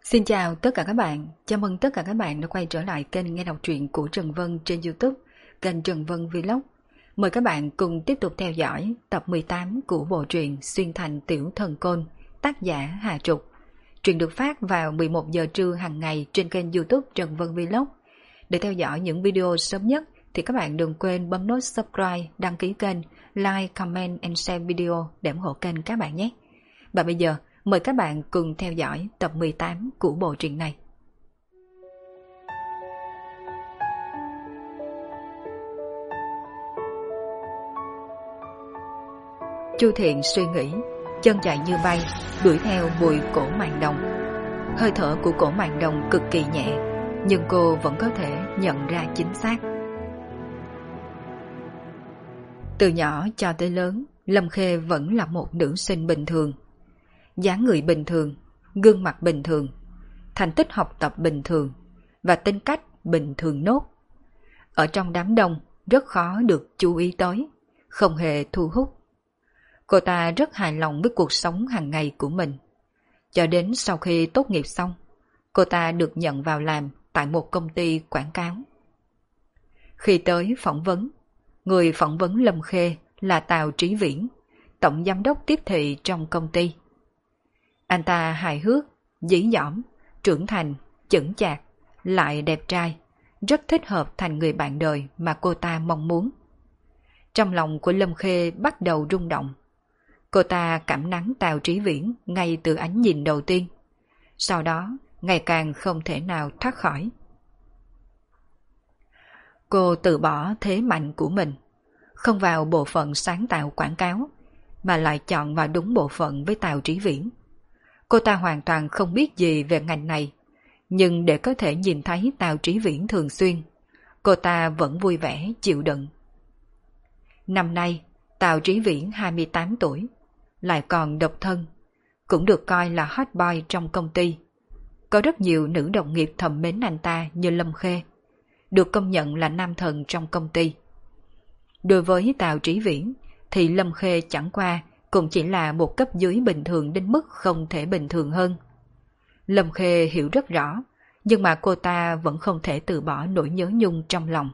Xin chào tất cả các bạn, chào mừng tất cả các bạn đã quay trở lại kênh nghe đọc truyện của Trần Vân trên YouTube, kênh Trần Vân Vlog. Mời các bạn cùng tiếp tục theo dõi tập 18 của bộ truyện Xuyên Thành Tiểu Thần Côn, tác giả Hà Trục. Truyện được phát vào 11 giờ trưa hàng ngày trên kênh YouTube Trần Vân Vlog. Để theo dõi những video sớm nhất thì các bạn đừng quên bấm nút subscribe, đăng ký kênh, like, comment and share video để ủng hộ kênh các bạn nhé. Và bây giờ, mời các bạn cùng theo dõi tập 18 của bộ truyện này. Chu Thiện suy nghĩ, chân chạy như bay, đuổi theo mùi cổ màng đồng. Hơi thở của cổ màng đồng cực kỳ nhẹ, nhưng cô vẫn có thể nhận ra chính xác. Từ nhỏ cho tới lớn, Lâm Khê vẫn là một nữ sinh bình thường. Dáng người bình thường, gương mặt bình thường, thành tích học tập bình thường và tính cách bình thường nốt. Ở trong đám đông rất khó được chú ý tới, không hề thu hút. Cô ta rất hài lòng với cuộc sống hàng ngày của mình. Cho đến sau khi tốt nghiệp xong, cô ta được nhận vào làm tại một công ty quảng cáo. Khi tới phỏng vấn, người phỏng vấn Lâm Khê là Tào Trí Viễn, tổng giám đốc tiếp thị trong công ty. Anh ta hài hước, dí dỏm, trưởng thành, chững chạc, lại đẹp trai, rất thích hợp thành người bạn đời mà cô ta mong muốn. Trong lòng của Lâm Khê bắt đầu rung động. Cô ta cảm nắng Tào Trí Viễn ngay từ ánh nhìn đầu tiên. Sau đó, ngày càng không thể nào thoát khỏi. Cô từ bỏ thế mạnh của mình, không vào bộ phận sáng tạo quảng cáo, mà lại chọn vào đúng bộ phận với Tào Trí Viễn. Cô ta hoàn toàn không biết gì về ngành này, nhưng để có thể nhìn thấy Tào Trí Viễn thường xuyên, cô ta vẫn vui vẻ chịu đựng. Năm nay, Tào Trí Viễn 28 tuổi, lại còn độc thân, cũng được coi là hot boy trong công ty. Có rất nhiều nữ đồng nghiệp thầm mến anh ta như Lâm Khê, được công nhận là nam thần trong công ty. Đối với Tào Trí Viễn thì Lâm Khê chẳng qua cũng chỉ là một cấp dưới bình thường đến mức không thể bình thường hơn. Lâm Khê hiểu rất rõ, nhưng mà cô ta vẫn không thể từ bỏ nỗi nhớ nhung trong lòng.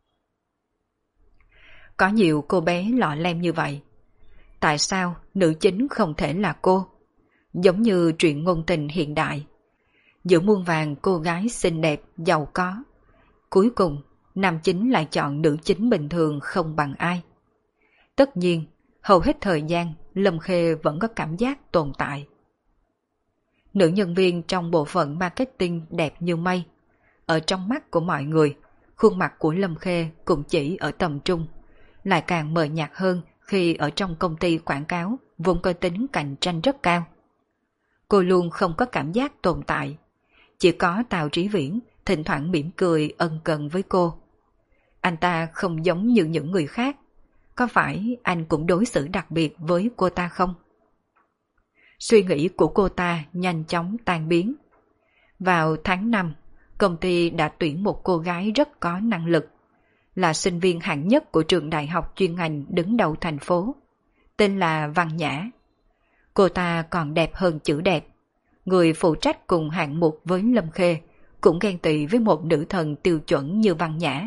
Có nhiều cô bé lọ lem như vậy. Tại sao nữ chính không thể là cô? Giống như truyện ngôn tình hiện đại. Giữa muôn vàn cô gái xinh đẹp, giàu có, cuối cùng nam chính lại chọn nữ chính bình thường không bằng ai. Tất nhiên, hầu hết thời gian Lâm Khê vẫn có cảm giác tồn tại. Nữ nhân viên trong bộ phận marketing đẹp như mây. Ở trong mắt của mọi người, khuôn mặt của Lâm Khê cũng chỉ ở tầm trung, lại càng mờ nhạt hơn khi ở trong công ty quảng cáo vốn có tính cạnh tranh rất cao. Cô luôn không có cảm giác tồn tại. Chỉ có Tào Trí Viễn thỉnh thoảng mỉm cười ân cần với cô. Anh ta không giống như những người khác. Có phải anh cũng đối xử đặc biệt với cô ta không? Suy nghĩ của cô ta nhanh chóng tan biến. Vào tháng 5, công ty đã tuyển một cô gái rất có năng lực, là sinh viên hạng nhất của trường đại học chuyên ngành đứng đầu thành phố, tên là Văn Nhã. Cô ta còn đẹp hơn chữ đẹp. Người phụ trách cùng hạng mục với Lâm Khê cũng ghen tị với một nữ thần tiêu chuẩn như Văn Nhã.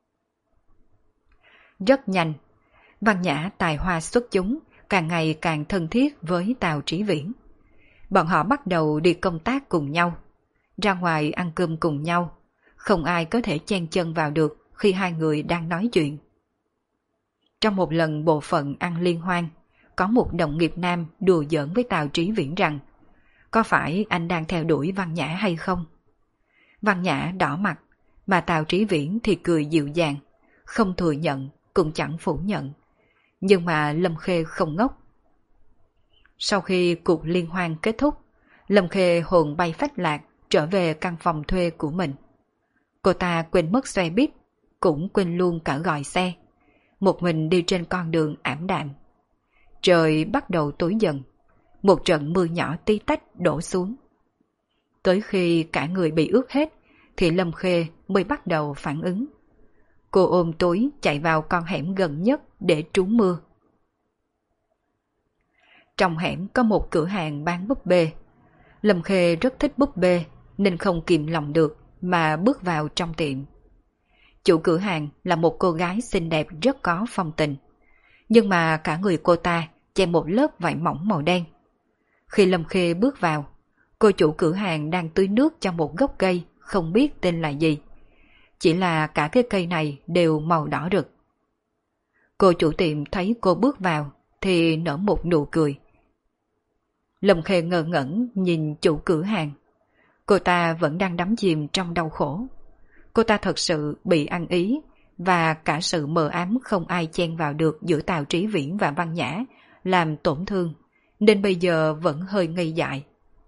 Rất nhanh, Văn Nhã tài hoa xuất chúng, càng ngày càng thân thiết với Tào Trí Viễn. Bọn họ bắt đầu đi công tác cùng nhau, ra ngoài ăn cơm cùng nhau, không ai có thể chen chân vào được khi hai người đang nói chuyện. Trong một lần bộ phận ăn liên hoan, có một đồng nghiệp nam đùa giỡn với Tào Trí Viễn rằng có phải anh đang theo đuổi Văn Nhã hay không? Văn Nhã đỏ mặt, mà Tào Trí Viễn thì cười dịu dàng, không thừa nhận cũng chẳng phủ nhận. Nhưng mà Lâm Khê không ngốc. Sau khi cuộc liên hoan kết thúc, Lâm Khê hồn bay phách lạc trở về căn phòng thuê của mình. Cô ta quên mất xe buýt, cũng quên luôn cả gọi xe. Một mình đi trên con đường ảm đạm. Trời bắt đầu tối dần. Một trận mưa nhỏ tí tách đổ xuống. Tới khi cả người bị ướt hết thì Lâm Khê mới bắt đầu phản ứng. Cô ôm túi chạy vào con hẻm gần nhất để trú mưa. Trong hẻm có một cửa hàng bán búp bê. Lâm Khê rất thích búp bê nên không kìm lòng được mà bước vào trong tiệm. Chủ cửa hàng là một cô gái xinh đẹp rất có phong tình. Nhưng mà cả người cô ta che một lớp vải mỏng màu đen. Khi Lâm Khê bước vào, cô chủ cửa hàng đang tưới nước cho một gốc cây không biết tên là gì. Chỉ là cả cái cây này đều màu đỏ rực. Cô chủ tiệm thấy cô bước vào thì nở một nụ cười. Lâm Khê ngơ ngẩn nhìn chủ cửa hàng. Cô ta vẫn đang đắm chìm trong đau khổ. Cô ta thật sự bị ăn ý và cả sự mờ ám không ai chen vào được giữa Tào Trí Viễn và Văn Nhã làm tổn thương, nên bây giờ vẫn hơi ngây dại.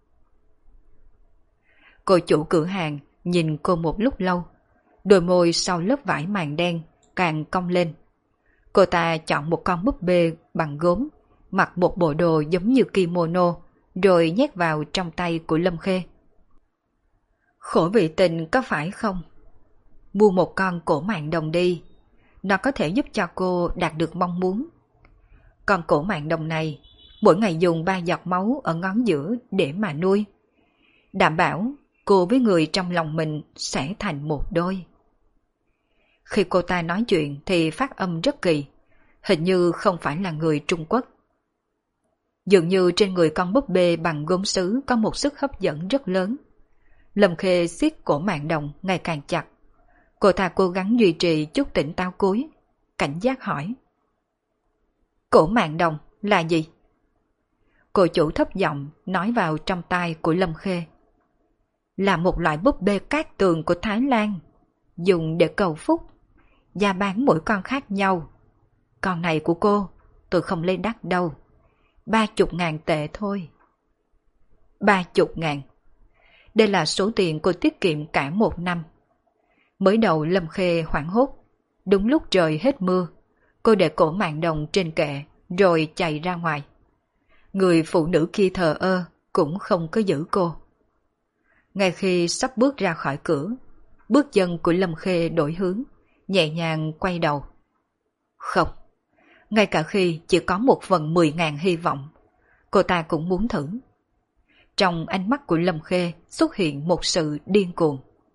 Cô chủ cửa hàng nhìn cô một lúc lâu, đôi môi sau lớp vải màng đen càng cong lên. Cô ta chọn một con búp bê bằng gốm, mặc một bộ đồ giống như kimono, rồi nhét vào trong tay của Lâm Khê. Khổ vị tình có phải không? Mua một con cổ mạn đồng đi, nó có thể giúp cho cô đạt được mong muốn. Con cổ mạn đồng này, mỗi ngày dùng 3 giọt máu ở ngón giữa để mà nuôi. Đảm bảo cô với người trong lòng mình sẽ thành một đôi. Khi cô ta nói chuyện thì phát âm rất kỳ, hình như không phải là người Trung Quốc. Dường như trên người con búp bê bằng gốm sứ có một sức hấp dẫn rất lớn. Lâm Khê siết cổ mạn đồng ngày càng chặt. Cô ta cố gắng duy trì chút tỉnh táo cuối, cảnh giác hỏi. Cổ mạn đồng là gì? Cô chủ thấp giọng nói vào trong tai của Lâm Khê. Là một loại búp bê cát tường của Thái Lan, dùng để cầu phúc, giá bán mỗi con khác nhau. Con này của cô, tôi không lấy đắt đâu, 30.000 tệ thôi. 30.000. Đây là số tiền cô tiết kiệm cả một năm. Mới đầu Lâm Khê hoảng hốt, đúng lúc trời hết mưa, cô để cổ mạn đồng trên kệ rồi chạy ra ngoài. Người phụ nữ kia thờ ơ cũng không có giữ cô. Ngay khi sắp bước ra khỏi cửa, bước chân của Lâm Khê đổi hướng, nhẹ nhàng quay đầu. Không, ngay cả khi chỉ có 1/10.000 hy vọng, cô ta cũng muốn thử. Trong ánh mắt của Lâm Khê xuất hiện một sự điên cuồng.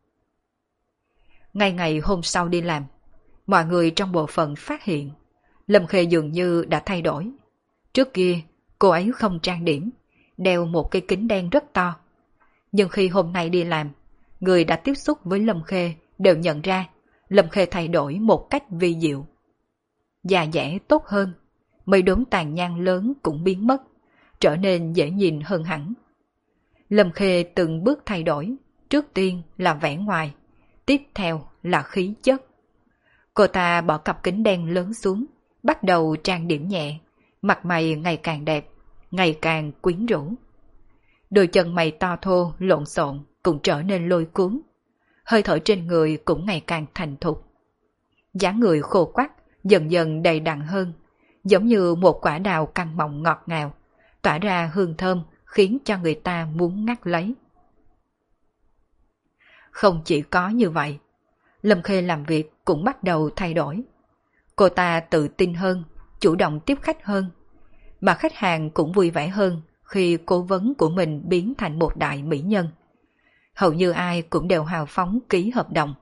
Ngay ngày hôm sau đi làm, mọi người trong bộ phận phát hiện Lâm Khê dường như đã thay đổi. Trước kia, cô ấy không trang điểm, đeo một cái kính đen rất to. Nhưng khi hôm nay đi làm, người đã tiếp xúc với Lâm Khê đều nhận ra Lâm Khê thay đổi một cách vi diệu. Da dẻ tốt hơn, mấy đốm tàn nhang lớn cũng biến mất, trở nên dễ nhìn hơn hẳn. Lâm Khê từng bước thay đổi, trước tiên là vẻ ngoài, tiếp theo là khí chất. Cô ta bỏ cặp kính đen lớn xuống, bắt đầu trang điểm nhẹ, mặt mày ngày càng đẹp, ngày càng quyến rũ. Đôi chân mày to thô lộn xộn cũng trở nên lôi cuốn, hơi thở trên người cũng ngày càng thành thục. Dáng người khô quắt dần dần đầy đặn hơn, giống như một quả đào căng mọng ngọt ngào, tỏa ra hương thơm khiến cho người ta muốn ngắt lấy. Không chỉ có như vậy, Lâm Khê làm việc cũng bắt đầu thay đổi. Cô ta tự tin hơn, chủ động tiếp khách hơn, mà khách hàng cũng vui vẻ hơn khi cố vấn của mình biến thành một đại mỹ nhân. Hầu như ai cũng đều hào phóng ký hợp đồng.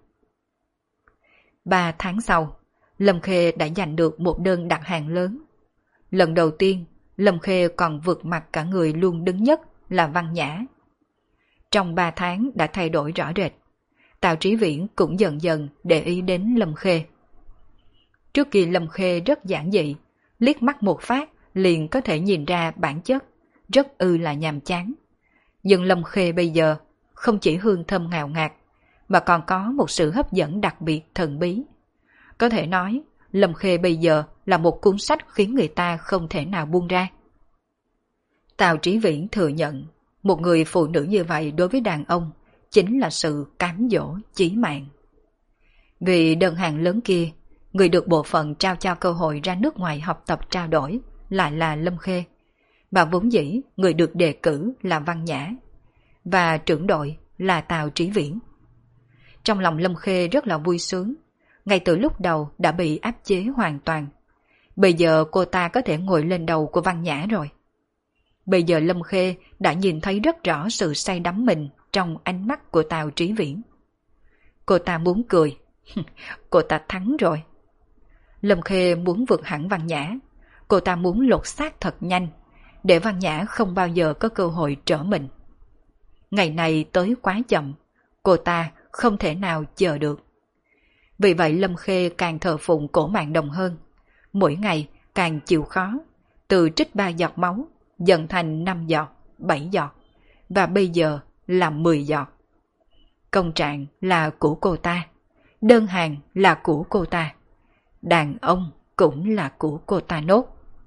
3 tháng sau, Lâm Khê đã giành được một đơn đặt hàng lớn. Lần đầu tiên, Lâm Khê còn vượt mặt cả người luôn đứng nhất là Văn Nhã. Trong 3 tháng đã thay đổi rõ rệt. Tào Trí Viễn cũng dần dần để ý đến Lâm Khê. Trước kia Lâm Khê rất giản dị, liếc mắt một phát liền có thể nhìn ra bản chất, rất là nhàm chán. Nhưng Lâm Khê bây giờ không chỉ hương thơm ngào ngạt, mà còn có một sự hấp dẫn đặc biệt thần bí. Có thể nói, Lâm Khê bây giờ là một cuốn sách khiến người ta không thể nào buông ra. Tào Trí Viễn thừa nhận, một người phụ nữ như vậy đối với đàn ông chính là sự cám dỗ chí mạng. Vì đơn hàng lớn kia, người được bộ phận trao cho cơ hội ra nước ngoài học tập trao đổi lại là Lâm Khê, mà vốn dĩ người được đề cử là Văn Nhã, và trưởng đội là Tào Trí Viễn. Trong lòng Lâm Khê rất là vui sướng, ngay từ lúc đầu đã bị áp chế hoàn toàn. Bây giờ cô ta có thể ngồi lên đầu của Văn Nhã rồi. Bây giờ Lâm Khê đã nhìn thấy rất rõ sự say đắm mình trong ánh mắt của Tào Trí Viễn. Cô ta muốn cười. Cô ta thắng rồi. Lâm Khê muốn vượt hẳn Văn Nhã. Cô ta muốn lột xác thật nhanh, để Văn Nhã không bao giờ có cơ hội trở mình. Ngày này tới quá chậm, cô ta không thể nào chờ được. Vì vậy Lâm Khê càng thờ phụng Cổ Mạn Đồng hơn. Mỗi ngày càng chịu khó, từ trích 3 giọt máu, dần thành 5 giọt, 7 giọt, và bây giờ là 10 giọt. Công trạng là của cô ta, đơn hàng là của cô ta, đàn ông cũng là của cô ta nốt.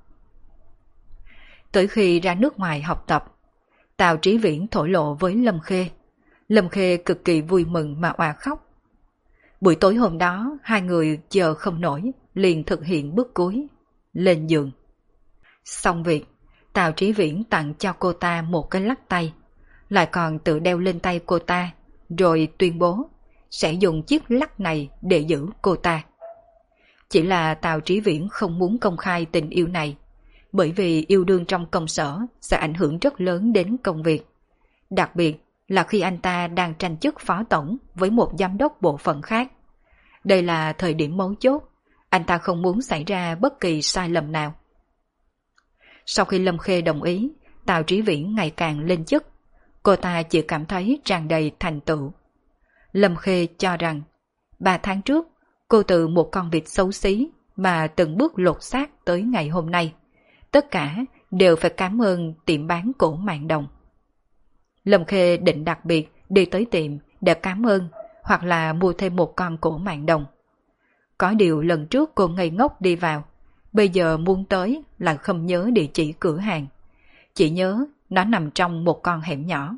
Tới khi ra nước ngoài học tập, Tào Trí Viễn thổ lộ với Lâm Khê. Lâm Khê cực kỳ vui mừng mà òa khóc. Buổi tối hôm đó, hai người chờ không nổi, liền thực hiện bước cuối, lên giường. Xong việc, Tào Trí Viễn tặng cho cô ta một cái lắc tay, lại còn tự đeo lên tay cô ta, rồi tuyên bố sẽ dùng chiếc lắc này để giữ cô ta. Chỉ là Tào Trí Viễn không muốn công khai tình yêu này, bởi vì yêu đương trong công sở sẽ ảnh hưởng rất lớn đến công việc. Đặc biệt là khi anh ta đang tranh chức phó tổng với một giám đốc bộ phận khác. Đây là thời điểm mấu chốt, anh ta không muốn xảy ra bất kỳ sai lầm nào. Sau khi Lâm Khê đồng ý, Tào Trí Viễn ngày càng lên chức. Cô ta chỉ cảm thấy tràn đầy thành tựu. Lâm Khê cho rằng 3 tháng trước cô từ một con vịt xấu xí mà từng bước lột xác tới ngày hôm nay. Tất cả đều phải cảm ơn tiệm bán Cổ Mạn Đồng. Lâm Khê định đặc biệt đi tới tiệm để cảm ơn hoặc là mua thêm một con Cổ Mạn Đồng. Có điều lần trước cô ngây ngốc đi vào, bây giờ muốn tới là không nhớ địa chỉ cửa hàng. Chỉ nhớ nó nằm trong một con hẻm nhỏ.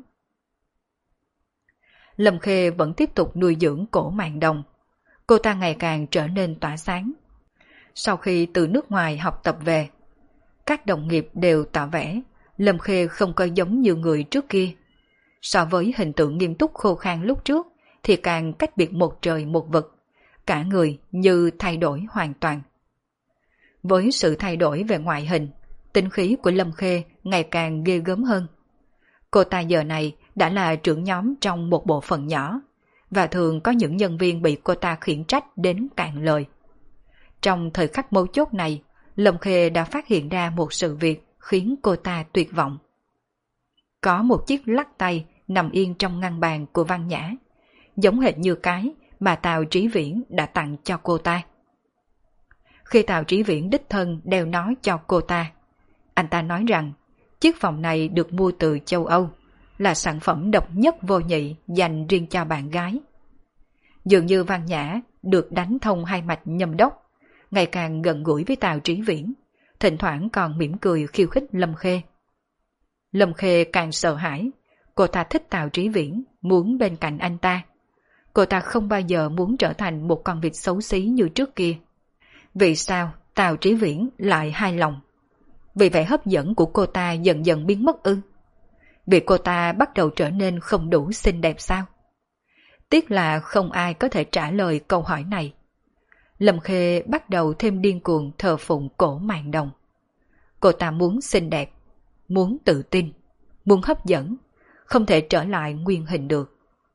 Lâm Khê vẫn tiếp tục nuôi dưỡng Cổ Mạn Đồng. Cô ta ngày càng trở nên tỏa sáng. Sau khi từ nước ngoài học tập về, các đồng nghiệp đều tỏ vẻ Lâm Khê không có giống như người trước kia. So với hình tượng nghiêm túc khô khan lúc trước thì càng cách biệt một trời một vực, cả người như thay đổi hoàn toàn. Với sự thay đổi về ngoại hình, tính khí của Lâm Khê ngày càng ghê gớm hơn. Cô ta giờ này đã là trưởng nhóm trong một bộ phận nhỏ, và thường có những nhân viên bị cô ta khiển trách đến cạn lời. Trong thời khắc mấu chốt này, Lâm Khê đã phát hiện ra một sự việc khiến cô ta tuyệt vọng. Có một chiếc lắc tay nằm yên trong ngăn bàn của Văn Nhã, giống hệt như cái mà Tào Trí Viễn đã tặng cho cô ta. Khi Tào Trí Viễn đích thân đeo nó cho cô ta, anh ta nói rằng chiếc vòng này được mua từ châu Âu, là sản phẩm độc nhất vô nhị dành riêng cho bạn gái. Dường như Văn Nhã được đánh thông hai mạch nhâm đốc, ngày càng gần gũi với Tào Trí Viễn, thỉnh thoảng còn mỉm cười khiêu khích Lâm Khê. Lâm Khê càng sợ hãi, cô ta thích Tào Trí Viễn, muốn bên cạnh anh ta. Cô ta không bao giờ muốn trở thành một con vịt xấu xí như trước kia. Vì sao Tào Trí Viễn lại hài lòng? Vì vẻ hấp dẫn của cô ta dần dần biến mất ư? Vì cô ta bắt đầu trở nên không đủ xinh đẹp sao? Tiếc là không ai có thể trả lời câu hỏi này. Lâm Khê bắt đầu thêm điên cuồng thờ phụng Cổ Mạn Đồng. Cô ta muốn xinh đẹp, muốn tự tin, muốn hấp dẫn, không thể trở lại nguyên hình được.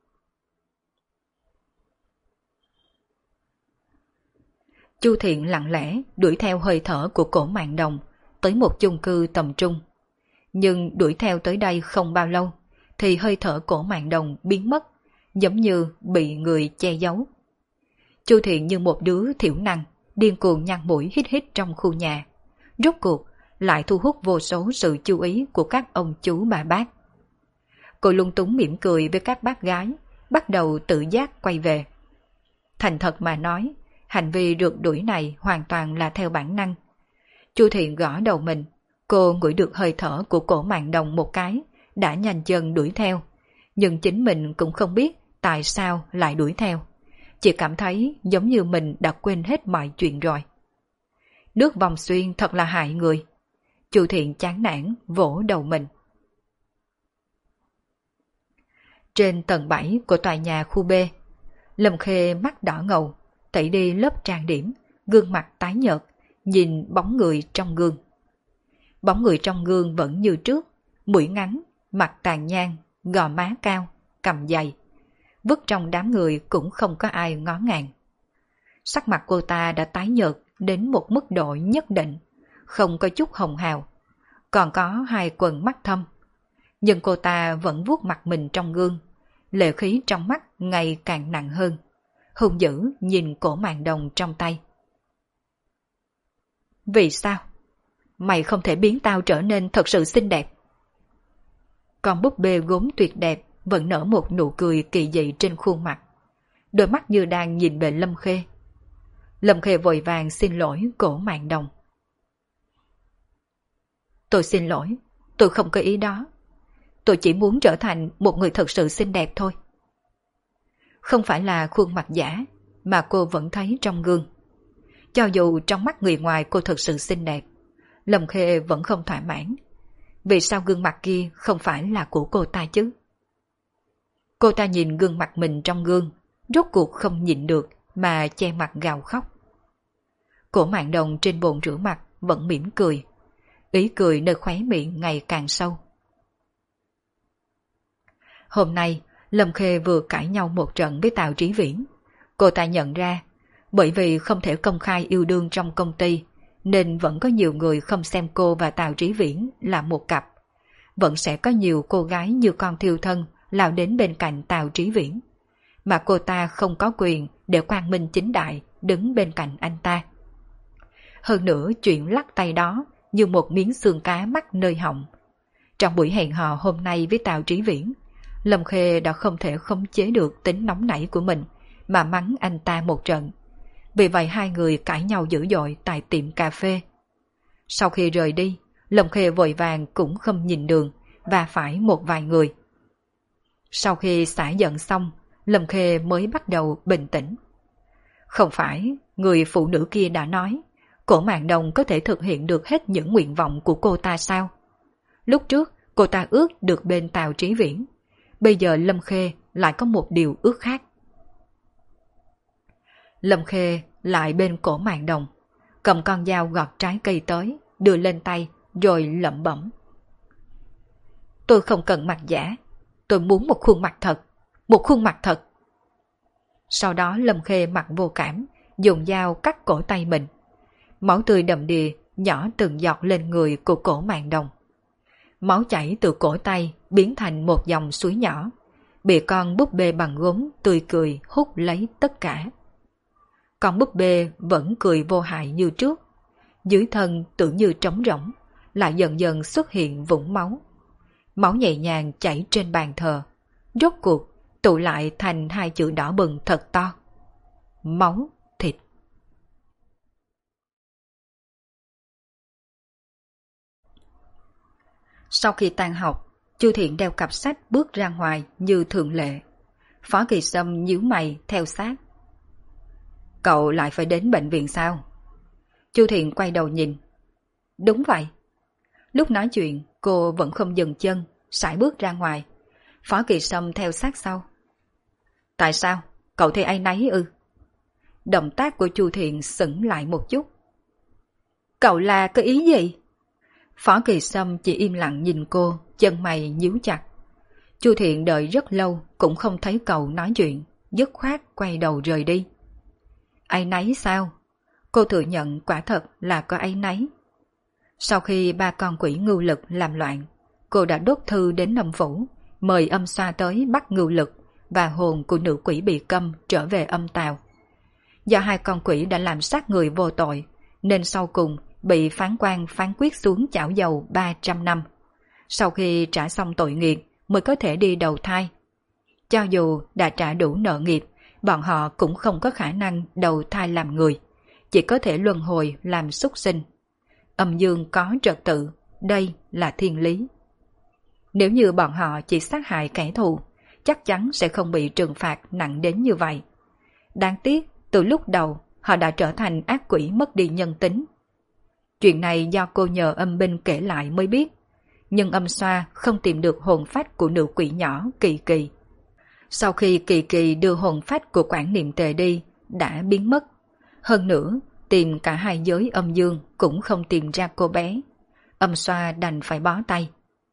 Chu Thiện lặng lẽ đuổi theo hơi thở của Cổ Mạn Đồng tới một chung cư tầm trung. Nhưng đuổi theo tới đây không bao lâu thì hơi thở Cổ Mạn Đồng biến mất, giống như bị người che giấu. Chu Thiện như một đứa thiểu năng, điên cuồng nhăn mũi hít hít trong khu nhà. Rốt cuộc lại thu hút vô số sự chú ý của các ông chú bà bác. Cô lung túng mỉm cười với các bác gái, bắt đầu tự giác quay về. Thành thật mà nói, hành vi rượt đuổi này hoàn toàn là theo bản năng. Chu Thiện gõ đầu mình, cô ngửi được hơi thở của Cổ Mạn Đồng một cái, đã nhanh chân đuổi theo. Nhưng chính mình cũng không biết tại sao lại đuổi theo. Chỉ cảm thấy giống như mình đã quên hết mọi chuyện rồi. Nước vòng xuyên thật là hại người. Chu Thiện chán nản vỗ đầu mình. Trên tầng 7 của tòa nhà khu B, Lâm Khê mắt đỏ ngầu, tẩy đi lớp trang điểm, gương mặt tái nhợt, nhìn bóng người trong gương. Bóng người trong gương vẫn như trước, mũi ngắn, mặt tàn nhang, gò má cao, cằm dày. Vứt trong đám người cũng không có ai ngó ngàng. Sắc mặt cô ta đã tái nhợt đến một mức độ nhất định, không có chút hồng hào, còn có hai quầng mắt thâm. Nhưng cô ta vẫn vuốt mặt mình trong gương, lệ khí trong mắt ngày càng nặng hơn, hung dữ nhìn cổ màn đồng trong tay. Vì sao? Mày không thể biến tao trở nên thật sự xinh đẹp. Con búp bê gốm tuyệt đẹp vẫn nở một nụ cười kỳ dị trên khuôn mặt, đôi mắt như đang nhìn về Lâm Khê. Lâm Khê vội vàng xin lỗi cổ màn đồng. Tôi xin lỗi, tôi không có ý đó. Tôi chỉ muốn trở thành một người thật sự xinh đẹp thôi. Không phải là khuôn mặt giả mà cô vẫn thấy trong gương. Cho dù trong mắt người ngoài cô thật sự xinh đẹp, Lâm Khê vẫn không thỏa mãn. Vì sao gương mặt kia không phải là của cô ta chứ? Cô ta nhìn gương mặt mình trong gương, rốt cuộc không nhịn được mà che mặt gào khóc. Cổ mạn đồng trên bồn rửa mặt vẫn mỉm cười, ý cười nơi khóe miệng ngày càng sâu. Hôm nay, Lâm Khê vừa cãi nhau một trận với Tào Trí Viễn. Cô ta nhận ra, bởi vì không thể công khai yêu đương trong công ty, nên vẫn có nhiều người không xem cô và Tào Trí Viễn là một cặp. Vẫn sẽ có nhiều cô gái như con thiêu thân lao đến bên cạnh Tào Trí Viễn, mà cô ta không có quyền để quang minh chính đại đứng bên cạnh anh ta. Hơn nữa chuyện lắc tay đó như một miếng xương cá mắc nơi họng. Trong buổi hẹn hò hôm nay với Tào Trí Viễn, Lâm Khê đã không thể khống chế được tính nóng nảy của mình mà mắng anh ta một trận. Vì vậy hai người cãi nhau dữ dội tại tiệm cà phê. Sau khi rời đi, Lâm Khê vội vàng cũng không nhìn đường và phải một vài người. Sau khi xả giận xong, Lâm Khê mới bắt đầu bình tĩnh. Không phải người phụ nữ kia đã nói cổ mạn đồng có thể thực hiện được hết những nguyện vọng của cô ta sao? Lúc trước cô ta ước được bên Tào Trí Viễn, bây giờ Lâm Khê lại có một điều ước khác. Lâm Khê lại bên cổ mạn đồng, cầm con dao gọt trái cây tới, đưa lên tay rồi lẩm bẩm. Tôi không cần mặt giả, tôi muốn một khuôn mặt thật, một khuôn mặt thật. Sau đó Lâm Khê mặt vô cảm, dùng dao cắt cổ tay mình. Máu tươi đầm đìa nhỏ từng giọt lên người của cổ mạn đồng. Máu chảy từ cổ tay biến thành một dòng suối nhỏ, bị con búp bê bằng gốm tươi cười hút lấy tất cả. Con búp bê vẫn cười vô hại như trước, dưới thân tưởng như trống rỗng, lại dần dần xuất hiện vũng máu. Máu nhẹ nhàng chảy trên bàn thờ, rốt cuộc tụ lại thành hai chữ đỏ bừng thật to. Máu thịt. Sau khi tan học, Chu Thiện đeo cặp sách bước ra ngoài như thường lệ. Phó Kỳ Sâm nhíu mày theo sát. Cậu lại phải đến bệnh viện sao? Chu Thiện quay đầu nhìn. Đúng vậy. Lúc nói chuyện, cô vẫn không dừng chân, sải bước ra ngoài. Phó Kỳ Sâm theo sát sau. Tại sao? Cậu thấy áy náy ư? Động tác của Chu Thiện sững lại một chút. Cậu là có ý gì? Phó Kỳ Sâm chỉ im lặng nhìn cô, chân mày nhíu chặt. Chu Thiện đợi rất lâu cũng không thấy cậu nói chuyện, dứt khoát quay đầu rời đi. Áy náy sao? Cô thừa nhận quả thật là có áy náy. Sau khi ba con quỷ Ngưu Lực làm loạn, cô đã đốt thư đến âm phủ, mời âm xoa tới bắt Ngưu Lực và hồn của nữ quỷ bị câm trở về âm tào. Do hai con quỷ đã làm sát người vô tội, nên sau cùng bị phán quan phán quyết xuống chảo dầu 300 năm. Sau khi trả xong tội nghiệp mới có thể đi đầu thai. Cho dù đã trả đủ nợ nghiệp, bọn họ cũng không có khả năng đầu thai làm người, chỉ có thể luân hồi làm súc sinh. Âm dương có trật tự, đây là thiên lý. Nếu như bọn họ chỉ sát hại kẻ thù, chắc chắn sẽ không bị trừng phạt nặng đến như vậy. Đáng tiếc, từ lúc đầu họ đã trở thành ác quỷ mất đi nhân tính. Chuyện này do cô nhờ âm binh kể lại mới biết, nhưng âm xoa không tìm được hồn phách của nữ quỷ nhỏ Kỳ Kỳ. Sau khi Kỳ Kỳ đưa hồn phách của Quản Niệm Tề đi, đã biến mất. Hơn nữa, tìm cả hai giới âm dương cũng không tìm ra cô bé. Âm xoa đành phải bó tay.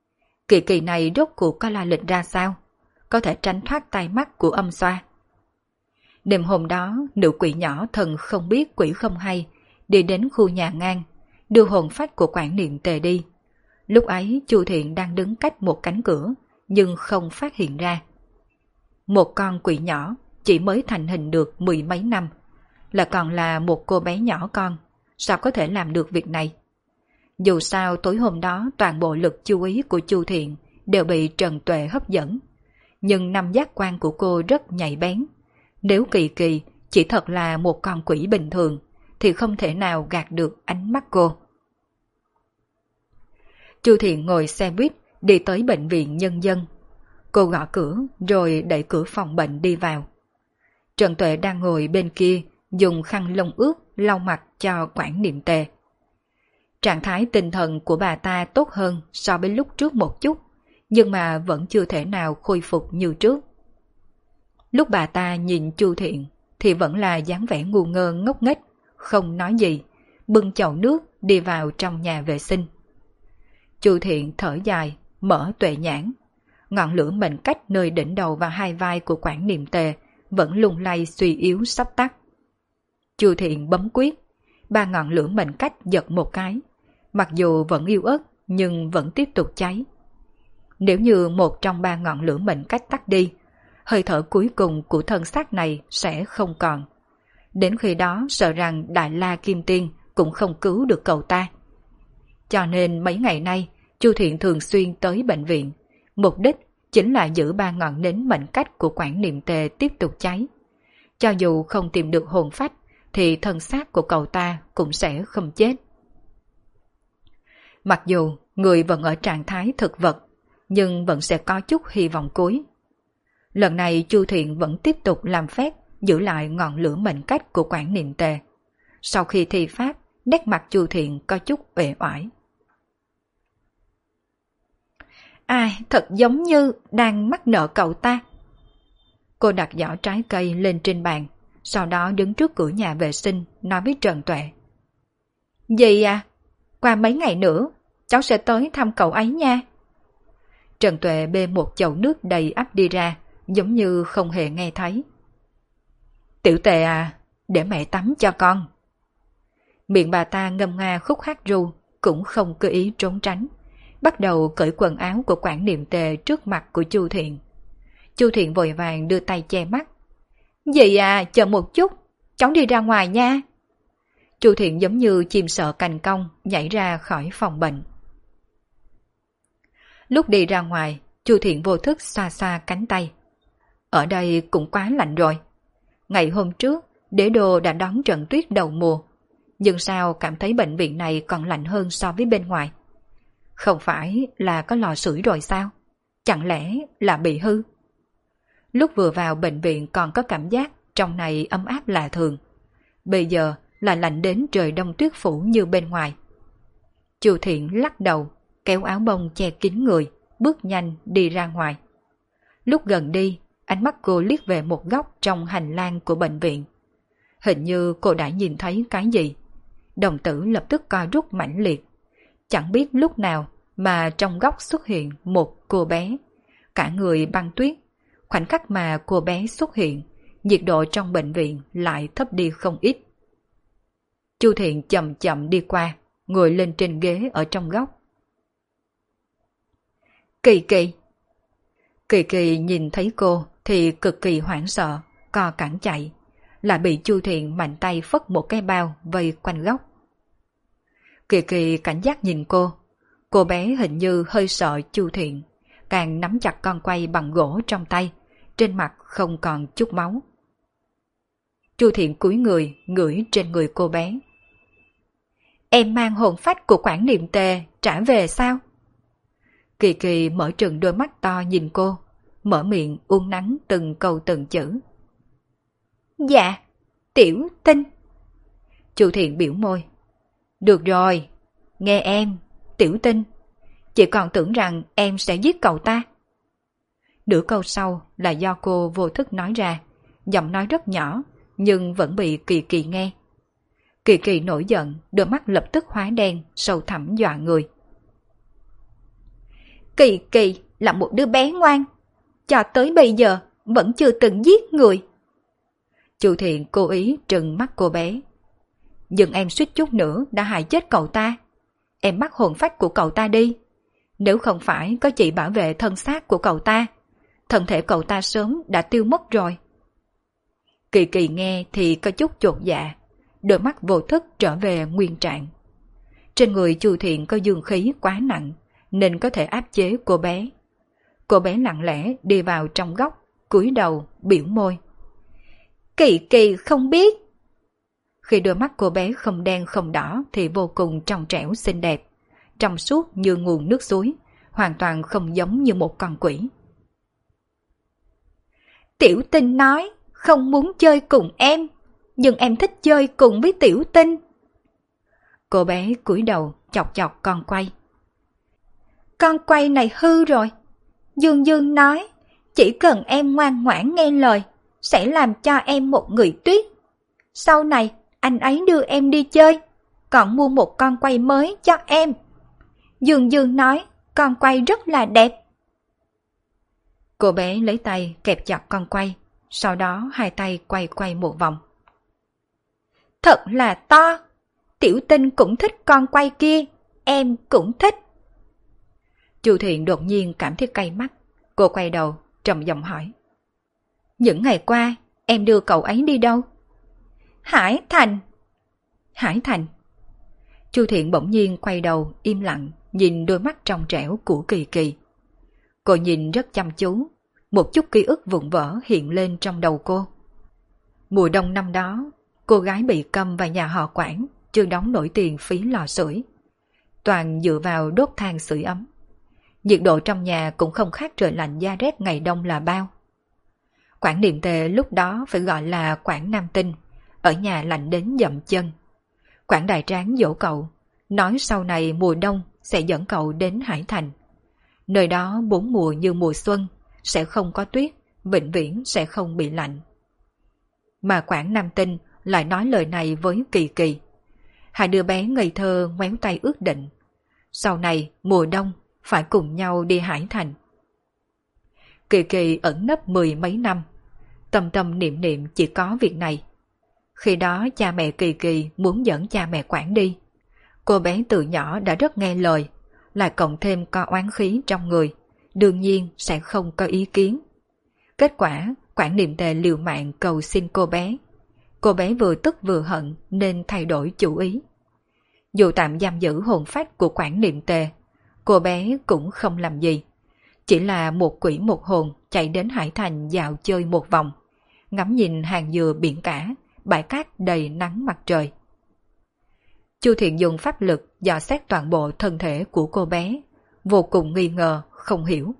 Kỳ kỳ này rốt cuộc có la lịch ra sao? Có thể tránh thoát tay mắt của âm xoa. Đêm hôm đó, nữ quỷ nhỏ thần không biết quỷ không hay, đi đến khu nhà ngang, đưa hồn phách của Quản Niệm Tề đi. Lúc ấy Chu Thiện đang đứng cách một cánh cửa, nhưng không phát hiện ra. Một con quỷ nhỏ chỉ mới thành hình được 10 mấy năm, là còn là một cô bé nhỏ con, sao có thể làm được việc này? Dù sao tối hôm đó toàn bộ lực chú ý của Chu Thiện đều bị Trần Tuệ hấp dẫn, nhưng năm giác quan của cô rất nhạy bén. Nếu Kỳ Kỳ chỉ thật là một con quỷ bình thường thì không thể nào gạt được ánh mắt cô. Chu Thiện ngồi xe buýt đi tới bệnh viện nhân dân. Cô gõ cửa rồi đẩy cửa phòng bệnh đi vào. Trần Tuệ đang ngồi bên kia dùng khăn lông ướt lau mặt cho Quản Niệm Tề. Trạng thái tinh thần của bà ta tốt hơn so với lúc trước một chút, nhưng mà vẫn chưa thể nào khôi phục như trước. Lúc bà ta nhìn Chu Thiện thì vẫn là dáng vẻ ngu ngơ ngốc nghếch, không nói gì, bưng chậu nước đi vào trong nhà vệ sinh. Chu Thiện thở dài, mở tuệ nhãn. Ngọn lửa mệnh cách nơi đỉnh đầu và hai vai của Quản Niệm Tề vẫn lung lay suy yếu sắp tắt. Chu Thiện bấm quyết, ba ngọn lửa mệnh cách giật một cái, mặc dù vẫn yếu ớt nhưng vẫn tiếp tục cháy. Nếu như một trong ba ngọn lửa mệnh cách tắt đi, hơi thở cuối cùng của thân xác này sẽ không còn. Đến khi đó sợ rằng Đại La Kim Tiên cũng không cứu được cậu ta. Cho nên mấy ngày nay Chu Thiện thường xuyên tới bệnh viện, mục đích chính là giữ ba ngọn nến mệnh cách của Quản Niệm Tề tiếp tục cháy. Cho dù không tìm được hồn phách thì thân xác của cậu ta cũng sẽ không chết. Mặc dù người vẫn ở trạng thái thực vật, nhưng vẫn sẽ có chút hy vọng cuối. Lần này Chu Thiện vẫn tiếp tục làm phép giữ lại ngọn lửa mệnh cách của Quản Niệm Tề. Sau khi thi pháp, nét mặt Chu Thiện có chút uể oải. Ai, thật giống như đang mắc nợ cậu ta. Cô đặt giỏ trái cây lên trên bàn, sau đó đứng trước cửa nhà vệ sinh nói với Trần Tuệ. Gì à? Qua mấy ngày nữa, cháu sẽ tới thăm cậu ấy nha. Trần Tuệ bê một chậu nước đầy ắp đi ra, giống như không hề nghe thấy. Tiểu Tề à, để mẹ tắm cho con. Miệng bà ta ngâm nga khúc hát ru, cũng không cơ ý trốn tránh, bắt đầu cởi quần áo của Quản Niệm Tề trước mặt của Chu Thiện. Chu Thiện vội vàng đưa tay che mắt. Gì à, chờ một chút, cháu đi ra ngoài nha. Chu Thiện giống như chim sợ cành cong nhảy ra khỏi phòng bệnh. Lúc đi ra ngoài, Chu Thiện vô thức xoa xoa cánh tay. Ở đây cũng quá lạnh rồi. Ngày hôm trước, Đế Đô đã đón trận tuyết đầu mùa, nhưng sao cảm thấy bệnh viện này còn lạnh hơn so với bên ngoài? Không phải là có lò sưởi rồi sao? Chẳng lẽ là bị hư? Lúc vừa vào bệnh viện còn có cảm giác trong này ấm áp lạ thường. Bây giờ là lạnh đến trời đông tuyết phủ như bên ngoài. Chu Thiện lắc đầu, kéo áo bông che kín người, bước nhanh đi ra ngoài. Lúc gần đi, ánh mắt cô liếc về một góc trong hành lang của bệnh viện. Hình như cô đã nhìn thấy cái gì. Đồng tử lập tức co rút mãnh liệt. Chẳng biết lúc nào mà trong góc xuất hiện một cô bé, cả người băng tuyết. Khoảnh khắc mà cô bé xuất hiện, nhiệt độ trong bệnh viện lại thấp đi không ít. Chu Thiện chậm chậm đi qua, ngồi lên trên ghế ở trong góc. Kỳ Kỳ. Kỳ Kỳ nhìn thấy cô thì cực kỳ hoảng sợ, co cẳng chạy, lại bị Chu Thiện mạnh tay phất một cái bao vây quanh góc. Kỳ Kỳ cảnh giác nhìn cô bé hình như hơi sợ Chu Thiện, càng nắm chặt con quay bằng gỗ trong tay, trên mặt không còn chút máu. Chu Thiện cúi người ngửi trên người cô bé. Em mang hồn phách của Quản Niệm Tề trả về sao? Kỳ Kỳ mở trừng đôi mắt to nhìn cô, mở miệng uốn nắn từng câu từng chữ. Dạ, Tiểu Tinh. Chu Thiện biểu môi. Được rồi, nghe em, Tiểu Tinh. Chị còn tưởng rằng em sẽ giết cậu ta. Nửa câu sau là do cô vô thức nói ra, giọng nói rất nhỏ, nhưng vẫn bị Kỳ Kỳ nghe. Kỳ Kỳ nổi giận, đôi mắt lập tức hóa đen, sâu thẳm dọa người. Kỳ Kỳ là một đứa bé ngoan, cho tới bây giờ vẫn chưa từng giết người. Chu Thiện cố ý trừng mắt cô bé. Nhưng em suýt chút nữa đã hại chết cậu ta. Em bắt hồn phách của cậu ta đi. Nếu không phải có chị bảo vệ thân xác của cậu ta, thân thể cậu ta sớm đã tiêu mất rồi. Kỳ Kỳ nghe thì có chút chột dạ, đôi mắt vô thức trở về nguyên trạng. Trên người Chu Thiện có dương khí quá nặng, nên có thể áp chế cô bé. Cô bé lặng lẽ đi vào trong góc, cúi đầu, biểu môi. Kỳ Kỳ không biết. Khi đôi mắt cô bé không đen không đỏ thì vô cùng trong trẻo xinh đẹp, trong suốt như nguồn nước suối, hoàn toàn không giống như một con quỷ. Tiểu Tinh nói không muốn chơi cùng em, nhưng em thích chơi cùng với Tiểu Tinh. Cô bé cúi đầu chọc chọc con quay. Con quay này hư rồi. Dương Dương nói chỉ cần em ngoan ngoãn nghe lời sẽ làm cho em một người tuyết. Sau này anh ấy đưa em đi chơi, còn mua một con quay mới cho em. Dương Dương nói con quay rất là đẹp. Cô bé lấy tay kẹp chặt con quay, sau đó hai tay quay quay một vòng. Thật là to. Tiểu Tinh cũng thích con quay kia, em cũng thích. Chu Thiện đột nhiên cảm thấy cay mắt. Cô quay đầu, trầm giọng hỏi. Những ngày qua, em đưa cậu ấy đi đâu? Hải Thành. Hải Thành? Chu Thiện bỗng nhiên quay đầu, im lặng, nhìn đôi mắt trong trẻo của Kỳ Kỳ. Cô nhìn rất chăm chú, một chút ký ức vụn vỡ hiện lên trong đầu cô. Mùa đông năm đó, cô gái bị câm và nhà họ Quản chưa đóng nổi tiền phí lò sưởi. Toàn dựa vào đốt than sưởi ấm. Nhiệt độ trong nhà cũng không khác trời lạnh da rét ngày đông là bao. Quản Niệm Tề lúc đó phải gọi là Quản Nam Tinh, ở nhà lạnh đến dậm chân. Quản Đại Tráng dỗ cậu, nói sau này mùa đông sẽ dẫn cậu đến Hải Thành. Nơi đó 4 mùa như mùa xuân, sẽ không có tuyết, vĩnh viễn sẽ không bị lạnh. Mà Quản Nam Tinh lại nói lời này với Kỳ Kỳ. Hai đứa bé ngây thơ ngoéo tay ước định. Sau này mùa đông phải cùng nhau đi Hải Thành. Kỳ Kỳ ẩn nấp 10 mấy năm, tâm tâm niệm niệm chỉ có việc này. Khi đó cha mẹ Kỳ Kỳ muốn dẫn cha mẹ Quản đi. Cô bé từ nhỏ đã rất nghe lời, lại cộng thêm có oán khí trong người, đương nhiên sẽ không có ý kiến. Kết quả, Quản Niệm Tề liều mạng cầu xin cô bé. Cô bé vừa tức vừa hận nên thay đổi chủ ý. Dù tạm giam giữ hồn phách của Quản Niệm Tề, cô bé cũng không làm gì. Chỉ là một quỷ một hồn chạy đến Hải Thành dạo chơi một vòng, ngắm nhìn hàng dừa biển cả, bãi cát đầy nắng mặt trời. Chu Thiện dùng pháp lực dò xét toàn bộ thân thể của cô bé, vô cùng nghi ngờ, không hiểu.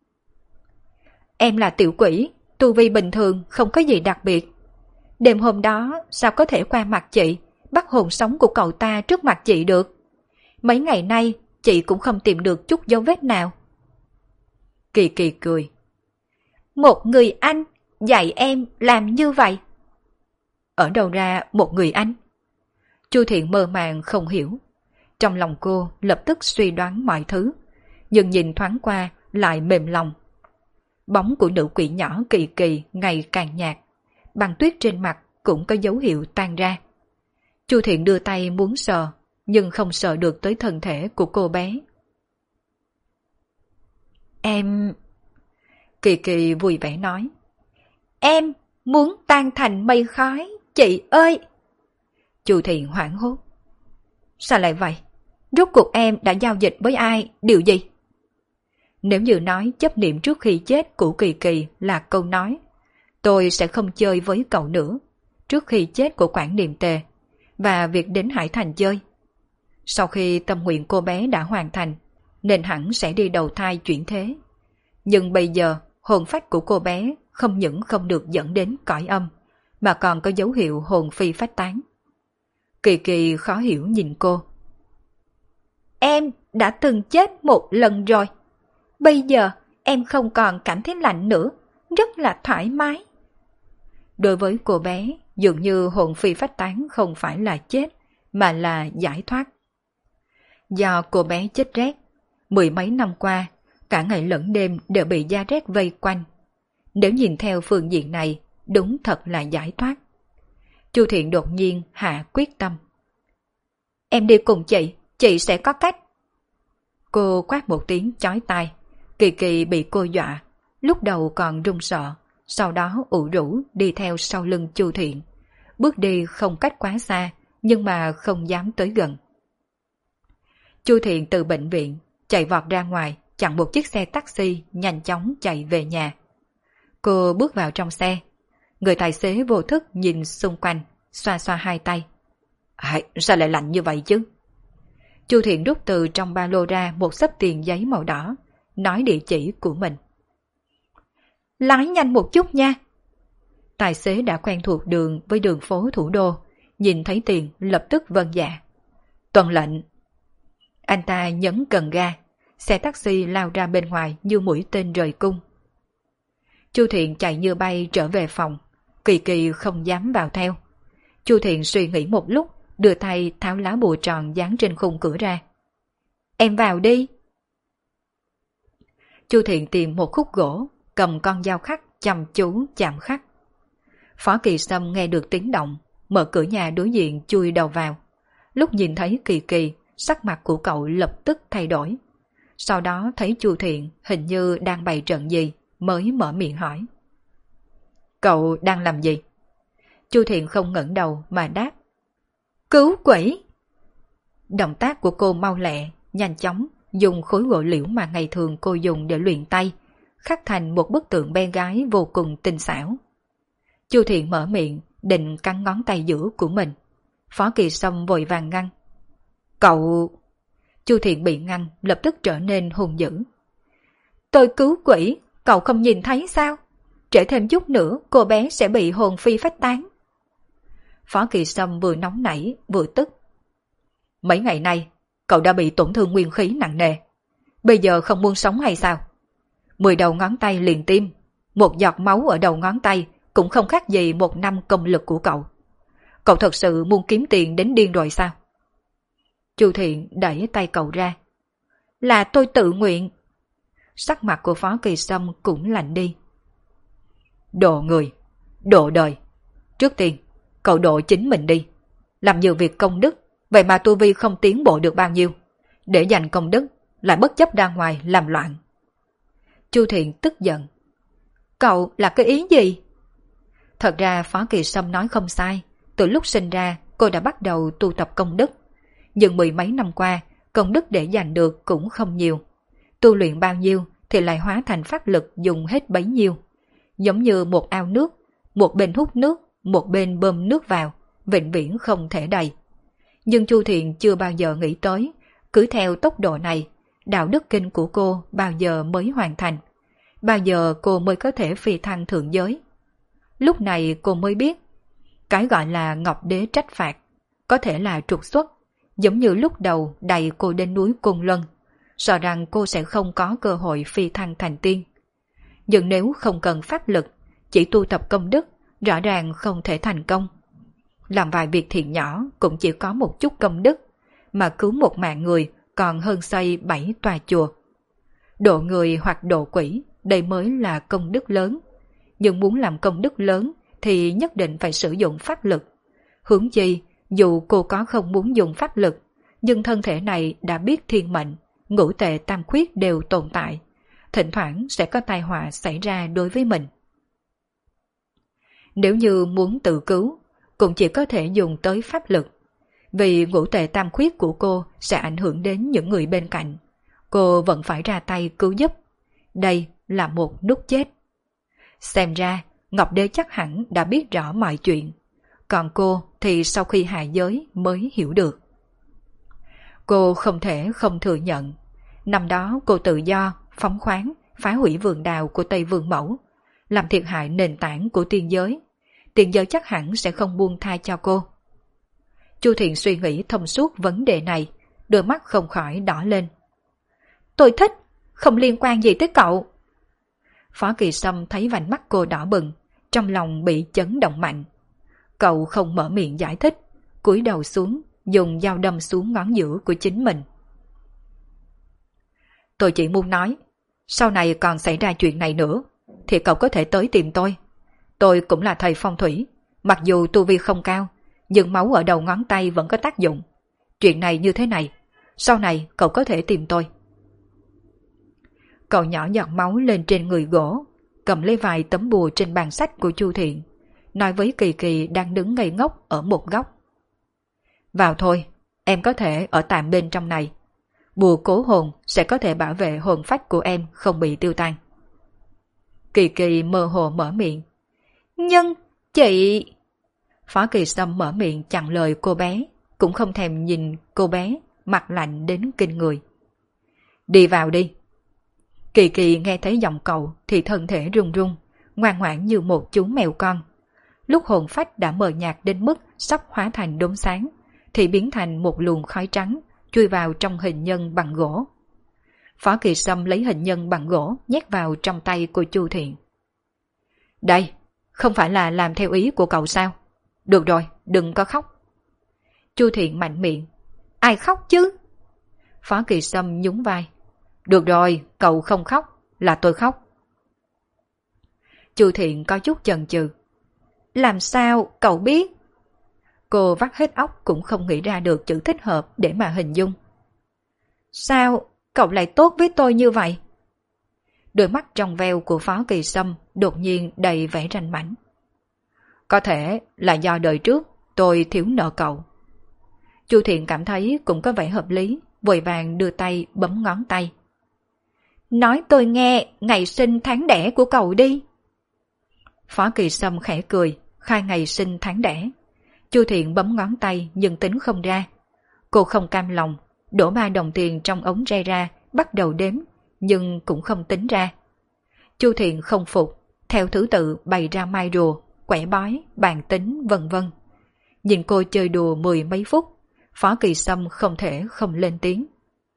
Em là tiểu quỷ, tu vi bình thường không có gì đặc biệt. Đêm hôm đó sao có thể qua mặt chị, bắt hồn sống của cậu ta trước mặt chị được? Mấy ngày nay chị cũng không tìm được chút dấu vết nào. Kỳ Kỳ cười. Một người anh dạy em làm như vậy. Ở đâu ra một người anh? Chu Thiện mơ màng không hiểu. Trong lòng cô lập tức suy đoán mọi thứ, nhưng nhìn thoáng qua lại mềm lòng. Bóng của nữ quỷ nhỏ Kỳ Kỳ ngày càng nhạt, băng tuyết trên mặt cũng có dấu hiệu tan ra. Chu Thiện đưa tay muốn sờ, nhưng không sờ được tới thân thể của cô bé. Em... Kỳ Kỳ vui vẻ nói. Em muốn tan thành mây khói, chị ơi! Chu Thiện hoảng hốt. Sao lại vậy? Rốt cuộc em đã giao dịch với ai, điều gì? Nếu như nói chấp niệm trước khi chết của Kỳ Kỳ là câu nói, tôi sẽ không chơi với cậu nữa, trước khi chết của Quản Niệm Tề, và việc đến Hải Thành chơi. Sau khi tâm nguyện cô bé đã hoàn thành, nên hẳn sẽ đi đầu thai chuyển thế. Nhưng bây giờ, hồn phách của cô bé không những không được dẫn đến cõi âm, mà còn có dấu hiệu hồn phi phách tán. Kỳ Kỳ khó hiểu nhìn cô. Em đã từng chết một lần rồi. Bây giờ em không còn cảm thấy lạnh nữa, rất là thoải mái. Đối với cô bé, dường như hồn phi phách tán không phải là chết, mà là giải thoát. Do cô bé chết rét, 10 mấy năm qua, cả ngày lẫn đêm đều bị da rét vây quanh. Nếu nhìn theo phương diện này, đúng thật là giải thoát. Chu Thiện đột nhiên hạ quyết tâm. Em đi cùng chị sẽ có cách. Cô quát một tiếng chói tai. Kỳ Kỳ bị cô dọa, lúc đầu còn run sợ, sau đó ủ rũ đi theo sau lưng Chu Thiện. Bước đi không cách quá xa, nhưng mà không dám tới gần. Chu Thiện từ bệnh viện chạy vọt ra ngoài, chặn một chiếc xe taxi nhanh chóng chạy về nhà. Cô bước vào trong xe. Người tài xế vô thức nhìn xung quanh, xoa xoa hai tay. Sao lại lạnh như vậy chứ? Chu Thiện rút từ trong ba lô ra một xấp tiền giấy màu đỏ, nói địa chỉ của mình. Lái nhanh một chút nha. Tài xế đã quen thuộc đường với đường phố thủ đô, nhìn thấy tiền lập tức vâng dạ. Tuân lệnh. Anh ta nhấn cần ga, xe taxi lao ra bên ngoài như mũi tên rời cung. Chu Thiện chạy như bay trở về phòng, Kỳ Kỳ không dám vào theo. Chu Thiện suy nghĩ một lúc, đưa tay tháo lá bùa tròn dán trên khung cửa ra. Em vào đi. Chu Thiện tìm một khúc gỗ, cầm con dao khắc chăm chú chạm khắc. Phó Kỳ Sâm nghe được tiếng động, mở cửa nhà đối diện chui đầu vào. Lúc nhìn thấy Kỳ Kỳ, sắc mặt của cậu lập tức thay đổi. Sau đó thấy Chu Thiện hình như đang bày trận gì, mới mở miệng hỏi. Cậu đang làm gì? Chu Thiện không ngẩng đầu mà đáp. Cứu quỷ! Động tác của cô mau lẹ, nhanh chóng, dùng khối gỗ liễu mà ngày thường cô dùng để luyện tay, khắc thành một bức tượng bé gái vô cùng tinh xảo. Chu Thiện mở miệng, định cắn ngón tay giữa của mình. Phó Kỳ Sâm vội vàng ngăn. Cậu... Chu Thiện bị ngăn, lập tức trở nên hung dữ. Tôi cứu quỷ, cậu không nhìn thấy sao? Trễ thêm chút nữa, cô bé sẽ bị hồn phi phách tán. Phó Kỳ Sâm vừa nóng nảy, vừa tức. Mấy ngày nay, cậu đã bị tổn thương nguyên khí nặng nề. Bây giờ không muốn sống hay sao? 10 đầu ngón tay liền tim, một giọt máu ở đầu ngón tay cũng không khác gì 1 năm công lực của cậu. Cậu thật sự muốn kiếm tiền đến điên rồi sao? Chu Thiện đẩy tay cậu ra. Là tôi tự nguyện. Sắc mặt của Phó Kỳ Sâm cũng lạnh đi. Độ người, độ đời. Trước tiên, cậu độ chính mình đi. Làm nhiều việc công đức, vậy mà tu vi không tiến bộ được bao nhiêu. Để giành công đức, lại bất chấp ra ngoài làm loạn. Chu Thiện tức giận. Cậu là cái ý gì? Thật ra Phó Kỳ Sâm nói không sai. Từ lúc sinh ra, cô đã bắt đầu tu tập công đức. Nhưng 10 mấy năm qua, công đức để giành được cũng không nhiều. Tu luyện bao nhiêu thì lại hóa thành pháp lực dùng hết bấy nhiêu. Giống như một ao nước, một bên hút nước, một bên bơm nước vào, vĩnh viễn không thể đầy. Nhưng Chu Thiện chưa bao giờ nghĩ tới, cứ theo tốc độ này, đạo đức kinh của cô bao giờ mới hoàn thành. Bao giờ cô mới có thể phi thăng thượng giới. Lúc này cô mới biết, cái gọi là Ngọc Đế trách phạt, có thể là trục xuất, giống như lúc đầu đẩy cô đến núi Côn Luân, sợ rằng cô sẽ không có cơ hội phi thăng thành tiên. Nhưng nếu không cần pháp lực, chỉ tu tập công đức, rõ ràng không thể thành công. Làm vài việc thiện nhỏ cũng chỉ có một chút công đức, mà cứu một mạng người còn hơn xây 7 tòa chùa. Độ người hoặc độ quỷ, đây mới là công đức lớn. Nhưng muốn làm công đức lớn thì nhất định phải sử dụng pháp lực. Huống chi, dù cô có không muốn dùng pháp lực, nhưng thân thể này đã biết thiên mệnh, ngũ tệ tam khuyết đều tồn tại. Thỉnh thoảng sẽ có tai họa xảy ra đối với mình. Nếu như muốn tự cứu, cũng chỉ có thể dùng tới pháp lực. Vì ngũ tệ tam khuyết của cô sẽ ảnh hưởng đến những người bên cạnh. Cô vẫn phải ra tay cứu giúp. Đây là một nút chết. Xem ra, Ngọc Đế chắc hẳn đã biết rõ mọi chuyện. Còn cô thì sau khi hạ giới mới hiểu được. Cô không thể không thừa nhận. Năm đó cô tự do, phóng khoáng, phá hủy vườn đào của Tây Vương Mẫu, làm thiệt hại nền tảng của tiên giới. Tiên giới chắc hẳn sẽ không buông tha cho cô. Chu Thiện suy nghĩ thông suốt vấn đề này, đôi mắt không khỏi đỏ lên. Tôi thích, không liên quan gì tới cậu. Phó Kỳ Sâm thấy vành mắt cô đỏ bừng, trong lòng bị chấn động mạnh. Cậu không mở miệng giải thích, cúi đầu xuống, dùng dao đâm xuống ngón giữa của chính mình. Tôi chỉ muốn nói, Sau này còn xảy ra chuyện này nữa, thì cậu có thể tới tìm tôi. Tôi cũng là thầy phong thủy, mặc dù tu vi không cao, nhưng máu ở đầu ngón tay vẫn có tác dụng. Chuyện này như thế này, sau này cậu có thể tìm tôi. Cậu nhỏ giọt máu lên trên người gỗ, cầm lấy vài tấm bùa trên bàn sách của Chu Thiện, nói với Kỳ Kỳ đang đứng ngây ngốc ở một góc. Vào thôi, em có thể ở tạm bên trong này. Bùa cố hồn sẽ có thể bảo vệ hồn phách của em không bị tiêu tan. Kỳ Kỳ mơ hồ mở miệng. Nhưng, chị... Phó Kỳ Sâm mở miệng chặn lời cô bé, cũng không thèm nhìn cô bé, mặt lạnh đến kinh người. Đi vào đi. Kỳ Kỳ nghe thấy giọng cậu thì thân thể run run, ngoan ngoãn như một chú mèo con. Lúc hồn phách đã mờ nhạt đến mức sắp hóa thành đốm sáng, thì biến thành một luồng khói trắng, chui vào trong hình nhân bằng gỗ. Phó Kỳ Sâm lấy hình nhân bằng gỗ nhét vào trong tay của Chu Thiện. Đây, không phải là làm theo ý của cậu sao? Được rồi, đừng có khóc. Chu Thiện mạnh miệng. Ai khóc chứ? Phó Kỳ Sâm nhún vai. Được rồi, cậu không khóc, là tôi khóc. Chu Thiện có chút chần chừ. Làm sao cậu biết? Cô vắt hết óc cũng không nghĩ ra được chữ thích hợp để mà hình dung. Sao cậu lại tốt với tôi như vậy? Đôi mắt trong veo của Phó Kỳ Sâm đột nhiên đầy vẻ ranh mãnh. Có thể là do đời trước tôi thiếu nợ cậu. Chu Thiện cảm thấy cũng có vẻ hợp lý, vội vàng đưa tay bấm ngón tay. Nói tôi nghe ngày sinh tháng đẻ của cậu đi. Phó Kỳ Sâm khẽ cười, khai ngày sinh tháng đẻ. Chu Thiện bấm ngón tay nhưng tính không ra. Cô không cam lòng, đổ 3 đồng tiền trong ống ray ra, bắt đầu đếm, nhưng cũng không tính ra. Chu Thiện không phục, theo thứ tự bày ra mai rùa, quẻ bói, bàn tính, vân vân. Nhìn cô chơi đùa 10 mấy phút, Phó Kỳ Sâm không thể không lên tiếng.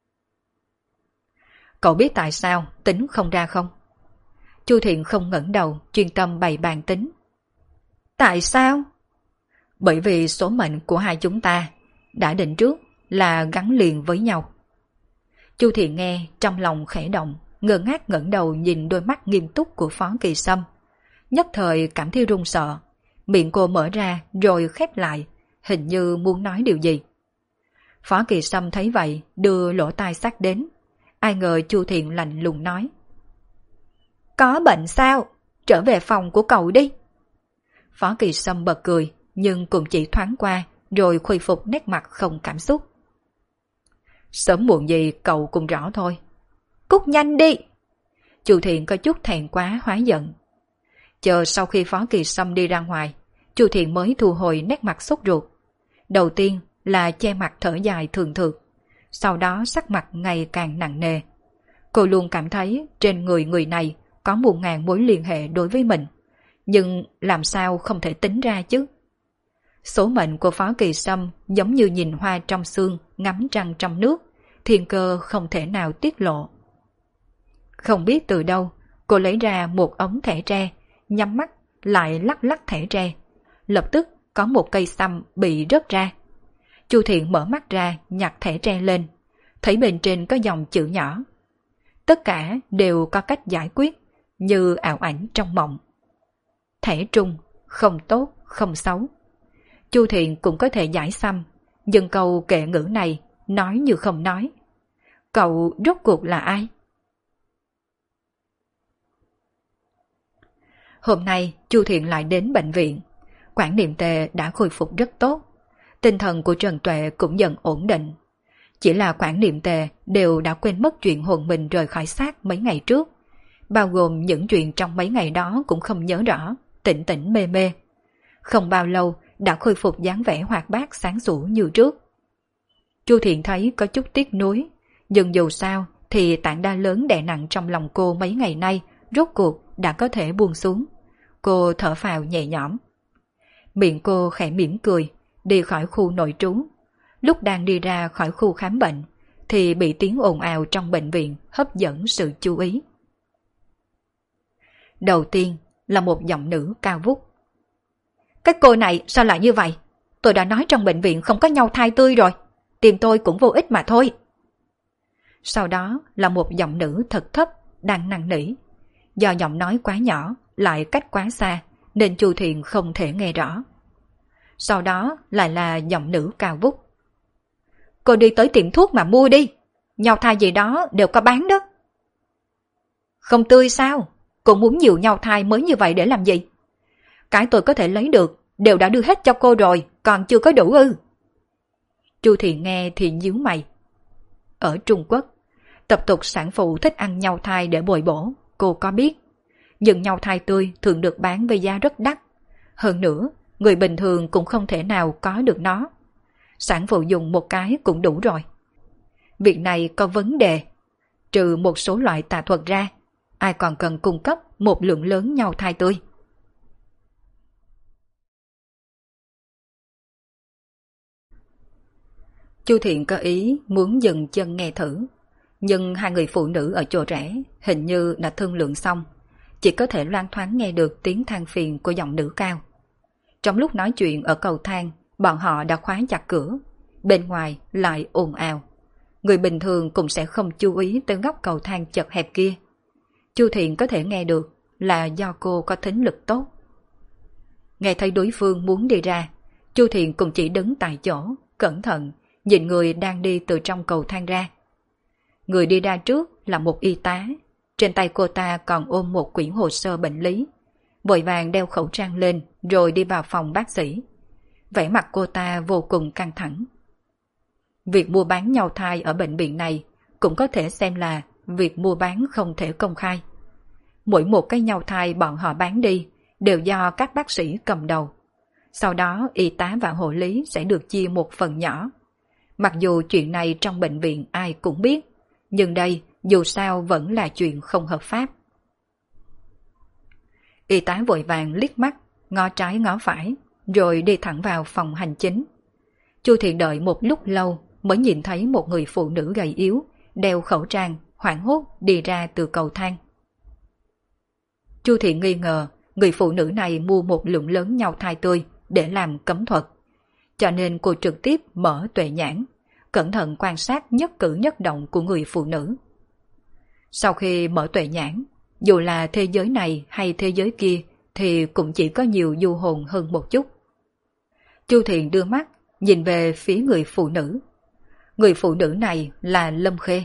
Cậu biết tại sao tính không ra không? Chu Thiện không ngẩng đầu, chuyên tâm bày bàn tính. Tại sao? Bởi vì số mệnh của hai chúng ta đã định trước là gắn liền với nhau. Chu Thiện nghe trong lòng khẽ động, ngơ ngác ngẩng đầu nhìn đôi mắt nghiêm túc của Phó Kỳ Sâm. Nhất thời cảm thấy run sợ, miệng cô mở ra rồi khép lại, hình như muốn nói điều gì. Phó Kỳ Sâm thấy vậy, đưa lỗ tai sát đến. Ai ngờ Chu Thiện lạnh lùng nói. Có bệnh sao? Trở về phòng của cậu đi. Phó Kỳ Sâm bật cười, nhưng cũng chỉ thoáng qua, rồi khôi phục nét mặt không cảm xúc. Sớm muộn gì cậu cũng rõ thôi. Cút nhanh đi. Chu Thiện có chút thẹn quá hóa giận. Chờ sau khi Phó Kỳ Sâm đi ra ngoài, Chu Thiện mới thu hồi nét mặt sốt ruột. Đầu tiên là che mặt thở dài thường thượt, sau đó sắc mặt ngày càng nặng nề. Cô luôn cảm thấy trên người này có 1000 mối liên hệ đối với mình, nhưng làm sao không thể tính ra chứ? Số mệnh của Phó Kỳ Sâm giống như nhìn hoa trong sương, ngắm trăng trong nước, thiên cơ không thể nào tiết lộ. Không biết từ đâu, cô lấy ra một ống thẻ tre, nhắm mắt lại lắc lắc thẻ tre. Lập tức có một cây xăm bị rớt ra. Chu Thiện mở mắt ra, nhặt thẻ tre lên, thấy bên trên có dòng chữ nhỏ. Tất cả đều có cách giải quyết, như ảo ảnh trong mộng. Thẻ trung, không tốt, không xấu. Chu Thiện cũng có thể giải xăm, nhưng câu kệ ngữ này nói như không nói. Cậu rốt cuộc là ai? Hôm nay Chu Thiện lại đến bệnh viện. Quản Niệm Tề đã khôi phục rất tốt. Tinh thần của Trần Tuệ cũng dần ổn định. Chỉ là Quản Niệm Tề đều đã quên mất chuyện hồn mình rời khỏi xác mấy ngày trước. Bao gồm những chuyện trong mấy ngày đó cũng không nhớ rõ, tỉnh tỉnh mê mê. Không bao lâu đã khôi phục dáng vẻ hoạt bát sáng sủa như trước. Chu Thiện thấy có chút tiếc nuối, nhưng dù sao thì tảng đá lớn đè nặng trong lòng cô mấy ngày nay rốt cuộc đã có thể buông xuống. Cô thở phào nhẹ nhõm. Miệng cô khẽ mỉm cười, đi khỏi khu nội trú. Lúc đang đi ra khỏi khu khám bệnh thì bị tiếng ồn ào trong bệnh viện hấp dẫn sự chú ý. Đầu tiên là một giọng nữ cao vút. Cái cô này sao lại như vậy? Tôi đã nói trong bệnh viện không có nhau thai tươi rồi. Tìm tôi cũng vô ích mà thôi. Sau đó là một giọng nữ thật thấp, đang năn nỉ. Do giọng nói quá nhỏ, lại cách quá xa, nên Chu Thiện không thể nghe rõ. Sau đó lại là giọng nữ cao vút. Cô đi tới tiệm thuốc mà mua đi, nhau thai gì đó đều có bán đó. Không tươi sao? Cô muốn nhiều nhau thai mới như vậy để làm gì? Cái tôi có thể lấy được đều đã đưa hết cho cô rồi, còn chưa có đủ ư? Chu Thiện nghe thì nhíu mày. Ở Trung Quốc, tập tục sản phụ thích ăn nhau thai để bồi bổ, cô có biết. Nhưng nhau thai tươi thường được bán với giá rất đắt. Hơn nữa, người bình thường cũng không thể nào có được nó. Sản phụ dùng một cái cũng đủ rồi. Việc này có vấn đề. Trừ một số loại tà thuật ra, ai còn cần cung cấp một lượng lớn nhau thai tươi. Chu Thiện có ý muốn dừng chân nghe thử, nhưng hai người phụ nữ ở chỗ rẽ hình như đã thương lượng xong, chỉ có thể loang thoáng nghe được tiếng than phiền của giọng nữ cao. Trong lúc nói chuyện ở cầu thang, bọn họ đã khóa chặt cửa, bên ngoài lại ồn ào. Người bình thường cũng sẽ không chú ý tới góc cầu thang chật hẹp kia. Chu Thiện có thể nghe được là do cô có thính lực tốt. Nghe thấy đối phương muốn đi ra, Chu Thiện cũng chỉ đứng tại chỗ, cẩn thận nhìn người đang đi từ trong cầu thang ra. Người đi ra trước là một y tá, trên tay cô ta còn ôm một quyển hồ sơ bệnh lý, vội vàng đeo khẩu trang lên rồi đi vào phòng bác sĩ. Vẻ mặt cô ta vô cùng căng thẳng. Việc mua bán nhau thai ở bệnh viện này cũng có thể xem là việc mua bán không thể công khai. Mỗi một cái nhau thai bọn họ bán đi đều do các bác sĩ cầm đầu. Sau đó y tá và hộ lý sẽ được chia một phần nhỏ. Mặc dù chuyện này trong bệnh viện ai cũng biết, nhưng đây dù sao vẫn là chuyện không hợp pháp. Y tá vội vàng liếc mắt, ngó trái ngó phải, rồi đi thẳng vào phòng hành chính. Chu Thiện đợi một lúc lâu mới nhìn thấy một người phụ nữ gầy yếu, đeo khẩu trang, hoảng hốt đi ra từ cầu thang. Chu Thiện nghi ngờ người phụ nữ này mua một lượng lớn nhau thai tươi để làm cấm thuật, cho nên cô trực tiếp mở tuệ nhãn, cẩn thận quan sát nhất cử nhất động của người phụ nữ. Sau khi mở tuệ nhãn, dù là thế giới này hay thế giới kia thì cũng chỉ có nhiều du hồn hơn một chút. Chu Thiện đưa mắt nhìn về phía người phụ nữ. Người phụ nữ này là Lâm Khê.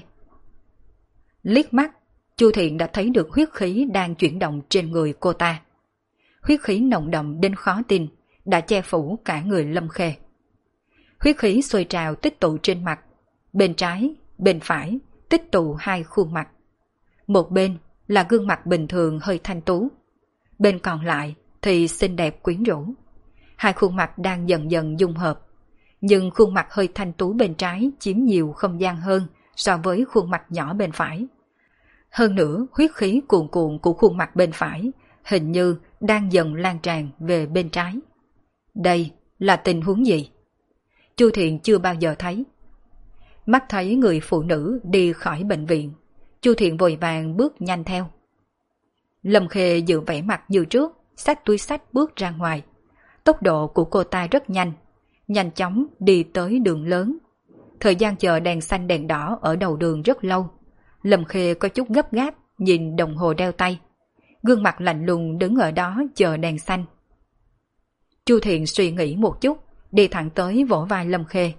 Liếc mắt, Chu Thiện đã thấy được huyết khí đang chuyển động trên người cô ta. Huyết khí nồng đậm đến khó tin, đã che phủ cả người Lâm Khê. Huyết khí sôi trào tích tụ trên mặt, bên trái, bên phải tích tụ hai khuôn mặt. Một bên là gương mặt bình thường hơi thanh tú, bên còn lại thì xinh đẹp quyến rũ. Hai khuôn mặt đang dần dần dung hợp, nhưng khuôn mặt hơi thanh tú bên trái chiếm nhiều không gian hơn so với khuôn mặt nhỏ bên phải. Hơn nữa, huyết khí cuồn cuộn của khuôn mặt bên phải hình như đang dần lan tràn về bên trái. Đây là tình huống gì? Chu Thiện chưa bao giờ thấy. Mắt thấy người phụ nữ đi khỏi bệnh viện, Chu Thiện vội vàng bước nhanh theo. Lâm Khê giữ vẻ mặt như trước, xách túi xách bước ra ngoài. Tốc độ của cô ta rất nhanh, nhanh chóng đi tới đường lớn. Thời gian chờ đèn xanh đèn đỏ ở đầu đường rất lâu. Lâm Khê có chút gấp gáp nhìn đồng hồ đeo tay, gương mặt lạnh lùng đứng ở đó chờ đèn xanh. Chu Thiện suy nghĩ một chút, đi thẳng tới vỗ vai Lâm Khê.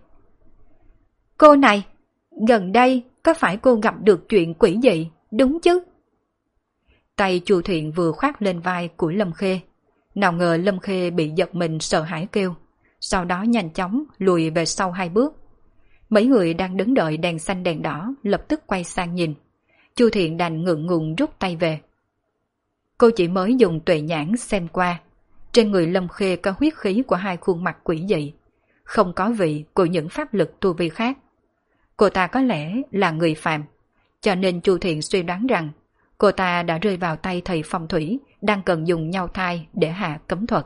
Cô này, gần đây có phải cô gặp được chuyện quỷ dị, đúng chứ? Tay Chu Thiện vừa khoác lên vai của Lâm Khê. Nào ngờ Lâm Khê bị giật mình sợ hãi kêu, sau đó nhanh chóng lùi về sau 2 bước. Mấy người đang đứng đợi đèn xanh đèn đỏ lập tức quay sang nhìn. Chu Thiện đành ngượng ngùng rút tay về. Cô chỉ mới dùng tuệ nhãn xem qua. Trên người Lâm Khê có huyết khí của 2 khuôn mặt quỷ dị, không có vị của những pháp lực tu vi khác. Cô ta có lẽ là người phàm, cho nên Chu Thiện suy đoán rằng cô ta đã rơi vào tay thầy phong thủy đang cần dùng nhau thai để hạ cấm thuật.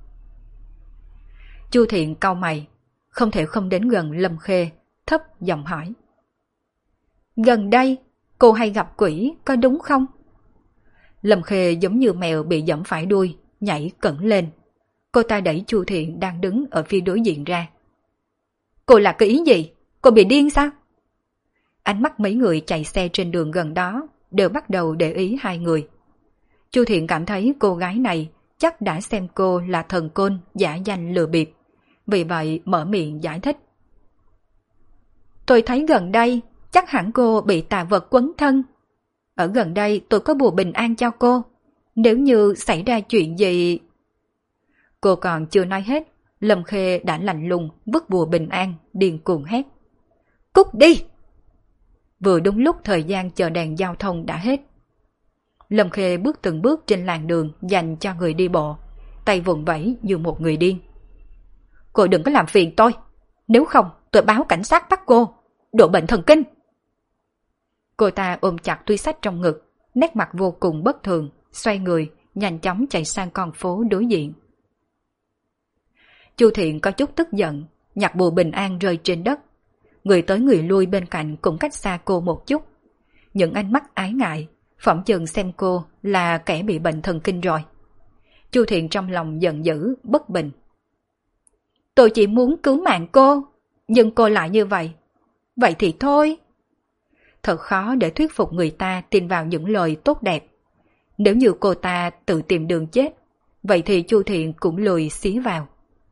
Chu Thiện cau mày, không thể không đến gần Lâm Khê, thấp giọng hỏi. Gần đây, cô hay gặp quỷ, có đúng không? Lâm Khê giống như mèo bị giẫm phải đuôi, nhảy cẩn lên. Cô ta đẩy Chu Thiện đang đứng ở phía đối diện ra. Cô là cái ý gì? Cô bị điên sao? Ánh mắt mấy người chạy xe trên đường gần đó đều bắt đầu để ý hai người. Chu Thiện cảm thấy cô gái này chắc đã xem cô là thần côn giả danh lừa bịp, vì vậy mở miệng giải thích. Tôi thấy gần đây chắc hẳn cô bị tà vật quấn thân. Ở gần đây tôi có bùa bình an cho cô. Nếu như xảy ra chuyện gì... Cô còn chưa nói hết, Lâm Khê đã lạnh lùng vứt bùa bình an, điên cuồng hét. Cút đi! Vừa đúng lúc thời gian chờ đèn giao thông đã hết. Lâm Khê bước từng bước trên làn đường dành cho người đi bộ, tay vùng vẫy như một người điên. Cô đừng có làm phiền tôi, nếu không tôi báo cảnh sát bắt cô, độ bệnh thần kinh. Cô ta ôm chặt túi xách trong ngực, nét mặt vô cùng bất thường, xoay người, nhanh chóng chạy sang con phố đối diện. Chu Thiện có chút tức giận, nhặt bùa bình an rơi trên đất. Người tới người lui bên cạnh cũng cách xa cô một chút. Những ánh mắt ái ngại, phỏng chừng xem cô là kẻ bị bệnh thần kinh rồi. Chu Thiện trong lòng giận dữ, bất bình. Tôi chỉ muốn cứu mạng cô, nhưng cô lại như vậy. Vậy thì thôi. Thật khó để thuyết phục người ta tin vào những lời tốt đẹp. Nếu như cô ta tự tìm đường chết, vậy thì Chu Thiện cũng lười xí vào.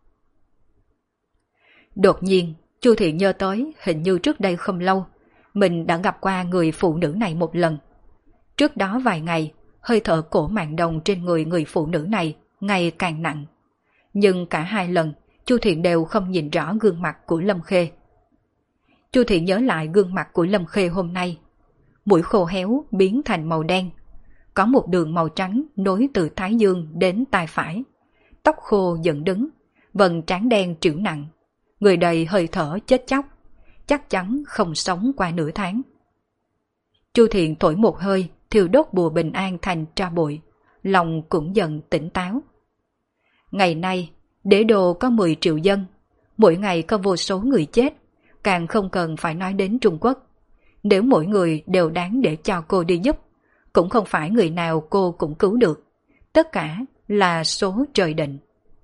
Đột nhiên, Chu Thiện nhớ tới hình như trước đây không lâu, mình đã gặp qua người phụ nữ này một lần. Trước đó vài ngày, hơi thở cổ mạng đồng trên người phụ nữ này ngày càng nặng. Nhưng cả hai lần, Chu Thiện đều không nhìn rõ gương mặt của Lâm Khê. Chu Thiện nhớ lại gương mặt của Lâm Khê hôm nay. Mũi khô héo biến thành màu đen. Có một đường màu trắng nối từ thái dương đến tai phải. Tóc khô dựng đứng, vầng trán đen trĩu nặng. Người đầy hơi thở chết chóc, chắc chắn không sống qua nửa tháng. Chu Thiện thổi một hơi, thiêu đốt bùa bình an thành tro bụi, lòng cũng dần tỉnh táo. Ngày nay, đế đô có 10 triệu dân, mỗi ngày có vô số người chết, càng không cần phải nói đến Trung Quốc. Nếu mỗi người đều đáng để cho cô đi giúp, cũng không phải người nào cô cũng cứu được, tất cả là số trời định.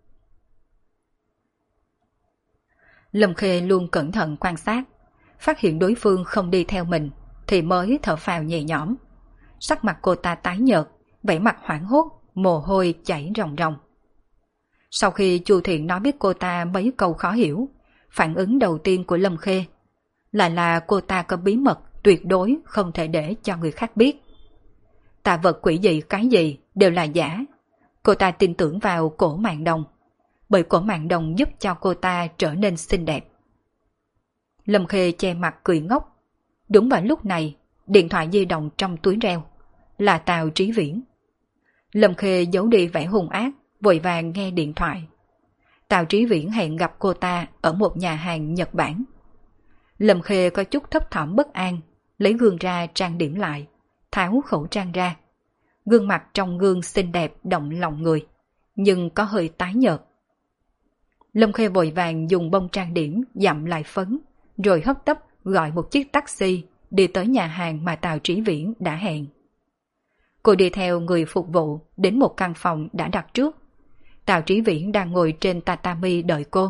Lâm Khê luôn cẩn thận quan sát, phát hiện đối phương không đi theo mình thì mới thở phào nhẹ nhõm. Sắc mặt cô ta tái nhợt, vẻ mặt hoảng hốt, mồ hôi chảy ròng ròng. Sau khi Chu Thiện nói biết cô ta mấy câu khó hiểu, phản ứng đầu tiên của Lâm Khê lại là cô ta có bí mật tuyệt đối không thể để cho người khác biết. Tà vật quỷ dị cái gì đều là giả. Cô ta tin tưởng vào cổ mạng đồng, bởi cổ mạng đồng giúp cho cô ta trở nên xinh đẹp. Lâm Khê che mặt cười ngốc. Đúng vào lúc này, điện thoại di động trong túi reo. Là Tào Trí Viễn. Lâm Khê giấu đi vẻ hung ác, vội vàng nghe điện thoại. Tào Trí Viễn hẹn gặp cô ta ở một nhà hàng Nhật Bản. Lâm Khê có chút thấp thỏm bất an, lấy gương ra trang điểm lại, tháo khẩu trang ra. Gương mặt trong gương xinh đẹp động lòng người, nhưng có hơi tái nhợt. Lâm Khê vội vàng dùng bông trang điểm dặm lại phấn, rồi hấp tấp gọi một chiếc taxi đi tới nhà hàng mà Tào Trí Viễn đã hẹn. Cô đi theo người phục vụ đến một căn phòng đã đặt trước. Tào Trí Viễn đang ngồi trên tatami đợi cô.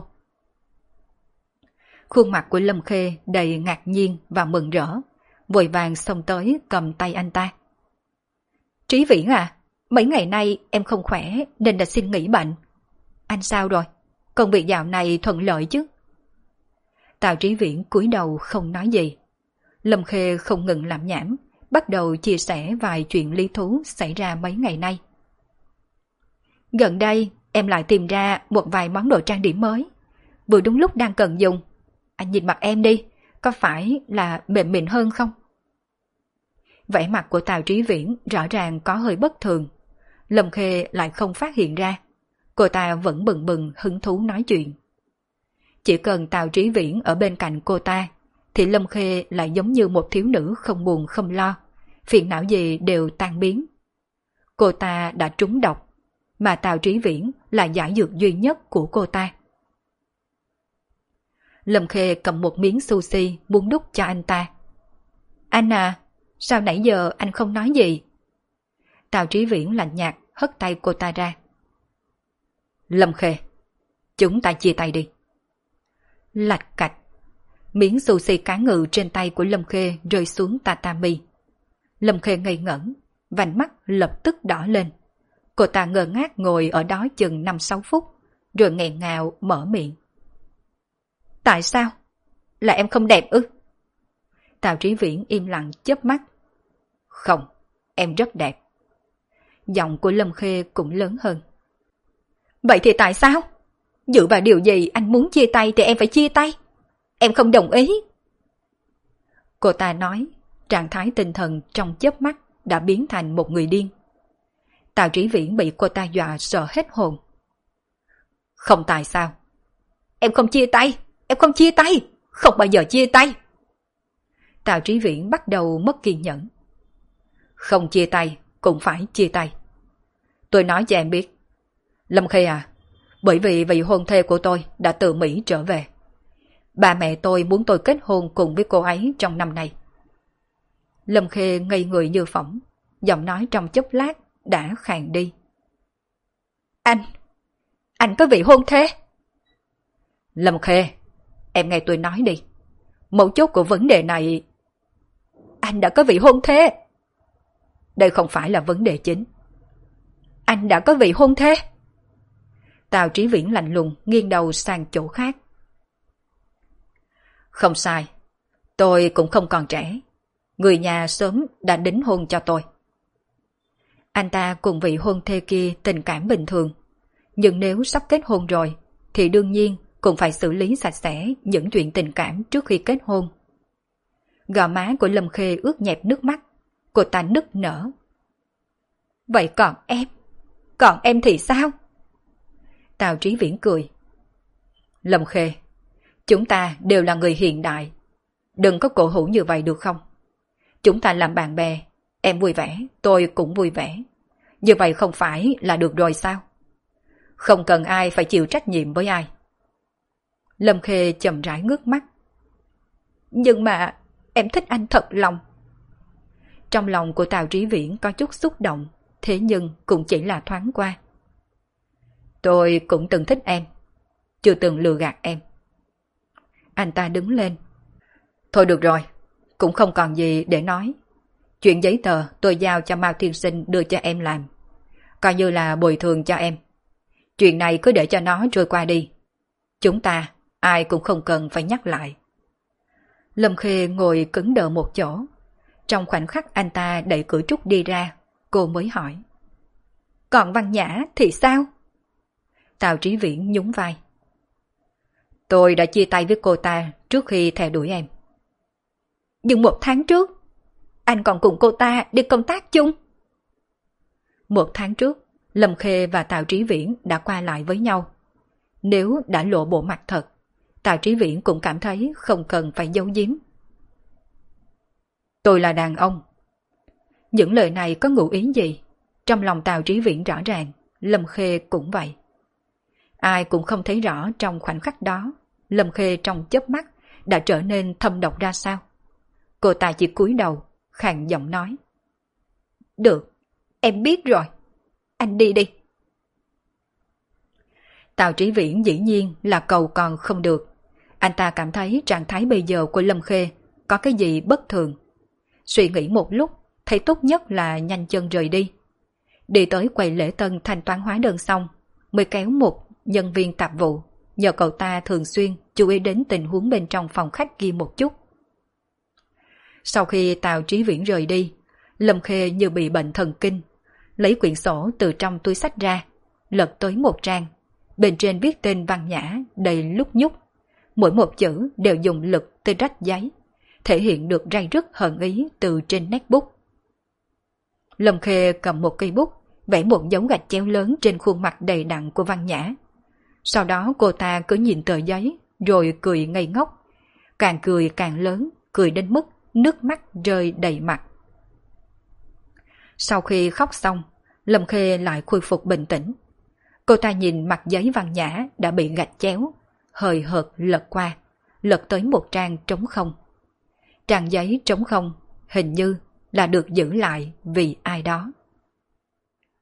Khuôn mặt của Lâm Khê đầy ngạc nhiên và mừng rỡ, vội vàng xông tới cầm tay anh ta. Trí Viễn à, mấy ngày nay em không khỏe nên đã xin nghỉ bệnh. Anh sao rồi? Công việc dạo này thuận lợi chứ? Tào Trí Viễn cúi đầu không nói gì. Lâm Khê không ngừng làm nhảm, bắt đầu chia sẻ vài chuyện lý thú xảy ra mấy ngày nay. Gần đây em lại tìm ra một vài món đồ trang điểm mới, vừa đúng lúc đang cần dùng. Anh nhìn mặt em đi, có phải là mềm mịn hơn không? Vẻ mặt của Tào Trí Viễn rõ ràng có hơi bất thường. Lâm Khê lại không phát hiện ra. Cô ta vẫn bừng bừng hứng thú nói chuyện. Chỉ cần Tào Trí Viễn ở bên cạnh cô ta, thì Lâm Khê lại giống như một thiếu nữ không buồn không lo, phiền não gì đều tan biến. Cô ta đã trúng độc, mà Tào Trí Viễn là giải dược duy nhất của cô ta. Lâm Khê cầm một miếng sushi muốn đút cho anh ta. Anh à, sao nãy giờ anh không nói gì? Tào Trí Viễn lạnh nhạt hất tay cô ta ra. Lâm Khê, chúng ta chia tay đi. Lạch cạch, miếng sushi cá ngừ trên tay của Lâm Khê rơi xuống tatami. Lâm Khê ngây ngẩn, vành mắt lập tức đỏ lên. Cô ta ngơ ngác ngồi ở đó chừng 5-6 phút, rồi nghẹn ngào mở miệng. Tại sao? Là em không đẹp ư? Tào Trí Viễn im lặng chớp mắt. Không, em rất đẹp. Giọng của Lâm Khê cũng lớn hơn. Vậy thì tại sao? Dựa vào điều gì anh muốn chia tay thì em phải chia tay? Em không đồng ý. Cô ta nói, trạng thái tinh thần trong chớp mắt đã biến thành một người điên. Tào Trí Viễn bị cô ta dọa sợ hết hồn. Không tại sao? Em không chia tay, em không chia tay, không bao giờ chia tay. Tào Trí Viễn bắt đầu mất kiên nhẫn. Không chia tay, cũng phải chia tay. Tôi nói cho em biết. Lâm Khê à, bởi vì vị hôn thê của tôi đã từ Mỹ trở về. Ba mẹ tôi muốn tôi kết hôn cùng với cô ấy trong năm nay. Lâm Khê ngây người như phỏng, giọng nói trong chốc lát đã khàn đi. Anh có vị hôn thê? Lâm Khê, em nghe tôi nói đi. Mấu chốt của vấn đề này... Anh đã có vị hôn thê. Đây không phải là vấn đề chính. Anh đã có vị hôn thê. Tào Trí Viễn lạnh lùng nghiêng đầu sang chỗ khác. Không sai, tôi cũng không còn trẻ. Người nhà sớm đã đính hôn cho tôi. Anh ta cùng vị hôn thê kia tình cảm bình thường. Nhưng nếu sắp kết hôn rồi, thì đương nhiên cũng phải xử lý sạch sẽ những chuyện tình cảm trước khi kết hôn. Gò má của Lâm Khê ướt nhẹp nước mắt. Cô ta nức nở. Vậy còn em thì sao? Tào Trí Viễn cười. Lâm Khê, chúng ta đều là người hiện đại. Đừng có cổ hủ như vậy được không? Chúng ta làm bạn bè, em vui vẻ, tôi cũng vui vẻ. Như vậy không phải là được rồi sao? Không cần ai phải chịu trách nhiệm với ai. Lâm Khê chậm rãi ngước mắt. Nhưng mà em thích anh thật lòng. Trong lòng của Tào Trí Viễn có chút xúc động, thế nhưng cũng chỉ là thoáng qua. Tôi cũng từng thích em, chưa từng lừa gạt em. Anh ta đứng lên. Thôi được rồi, cũng không còn gì để nói. Chuyện giấy tờ tôi giao cho Mao Thiên Sinh đưa cho em làm, coi như là bồi thường cho em. Chuyện này cứ để cho nó trôi qua đi. Chúng ta ai cũng không cần phải nhắc lại. Lâm Khê ngồi cứng đờ một chỗ. Trong khoảnh khắc anh ta đẩy cửa trúc đi ra, cô mới hỏi. Còn Văn Nhã thì sao? Tào Trí Viễn nhún vai. Tôi đã chia tay với cô ta trước khi theo đuổi em. Nhưng 1 tháng trước, anh còn cùng cô ta đi công tác chung. 1 tháng trước, Lâm Khê và Tào Trí Viễn đã qua lại với nhau. Nếu đã lộ bộ mặt thật, Tào Trí Viễn cũng cảm thấy không cần phải giấu giếm. Tôi là đàn ông. Những lời này có ngụ ý gì? Trong lòng Tào Trí Viễn rõ ràng, Lâm Khê cũng vậy. Ai cũng không thấy rõ trong khoảnh khắc đó, Lâm Khê trong chớp mắt đã trở nên thâm độc ra sao. Cô ta chỉ cúi đầu, khàn giọng nói. Được, em biết rồi. Anh đi đi. Tào Trí Viễn dĩ nhiên là cầu còn không được. Anh ta cảm thấy trạng thái bây giờ của Lâm Khê có cái gì bất thường. Suy nghĩ một lúc, thấy tốt nhất là nhanh chân rời đi. Đi tới quầy lễ tân thanh toán hóa đơn xong, mới kéo một nhân viên tạp vụ, nhờ cậu ta thường xuyên chú ý đến tình huống bên trong phòng khách kia một chút. Sau khi Tào Trí Viễn rời đi, Lâm Khê như bị bệnh thần kinh, lấy quyển sổ từ trong túi xách ra, lật tới một trang, bên trên viết tên Văn Nhã đầy lúc nhúc, mỗi một chữ đều dùng lực tới rách giấy, thể hiện được ray rứt hận ý từ trên nét bút. Lâm Khê cầm một cây bút, vẽ một dấu gạch chéo lớn trên khuôn mặt đầy đặn của Văn Nhã. Sau đó cô ta cứ nhìn tờ giấy, rồi cười ngây ngốc. Càng cười càng lớn, cười đến mức nước mắt rơi đầy mặt. Sau khi khóc xong, Lâm Khê lại khôi phục bình tĩnh. Cô ta nhìn mặt giấy Văn Nhã đã bị gạch chéo, hời hợt lật qua, lật tới một trang trống không. Trang giấy trống không hình như là được giữ lại vì ai đó.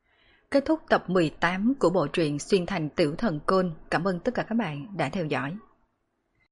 Kết thúc tập 18 của bộ truyện Xuyên Thành Tiểu Thần Côn. Cảm ơn tất cả các bạn đã theo dõi.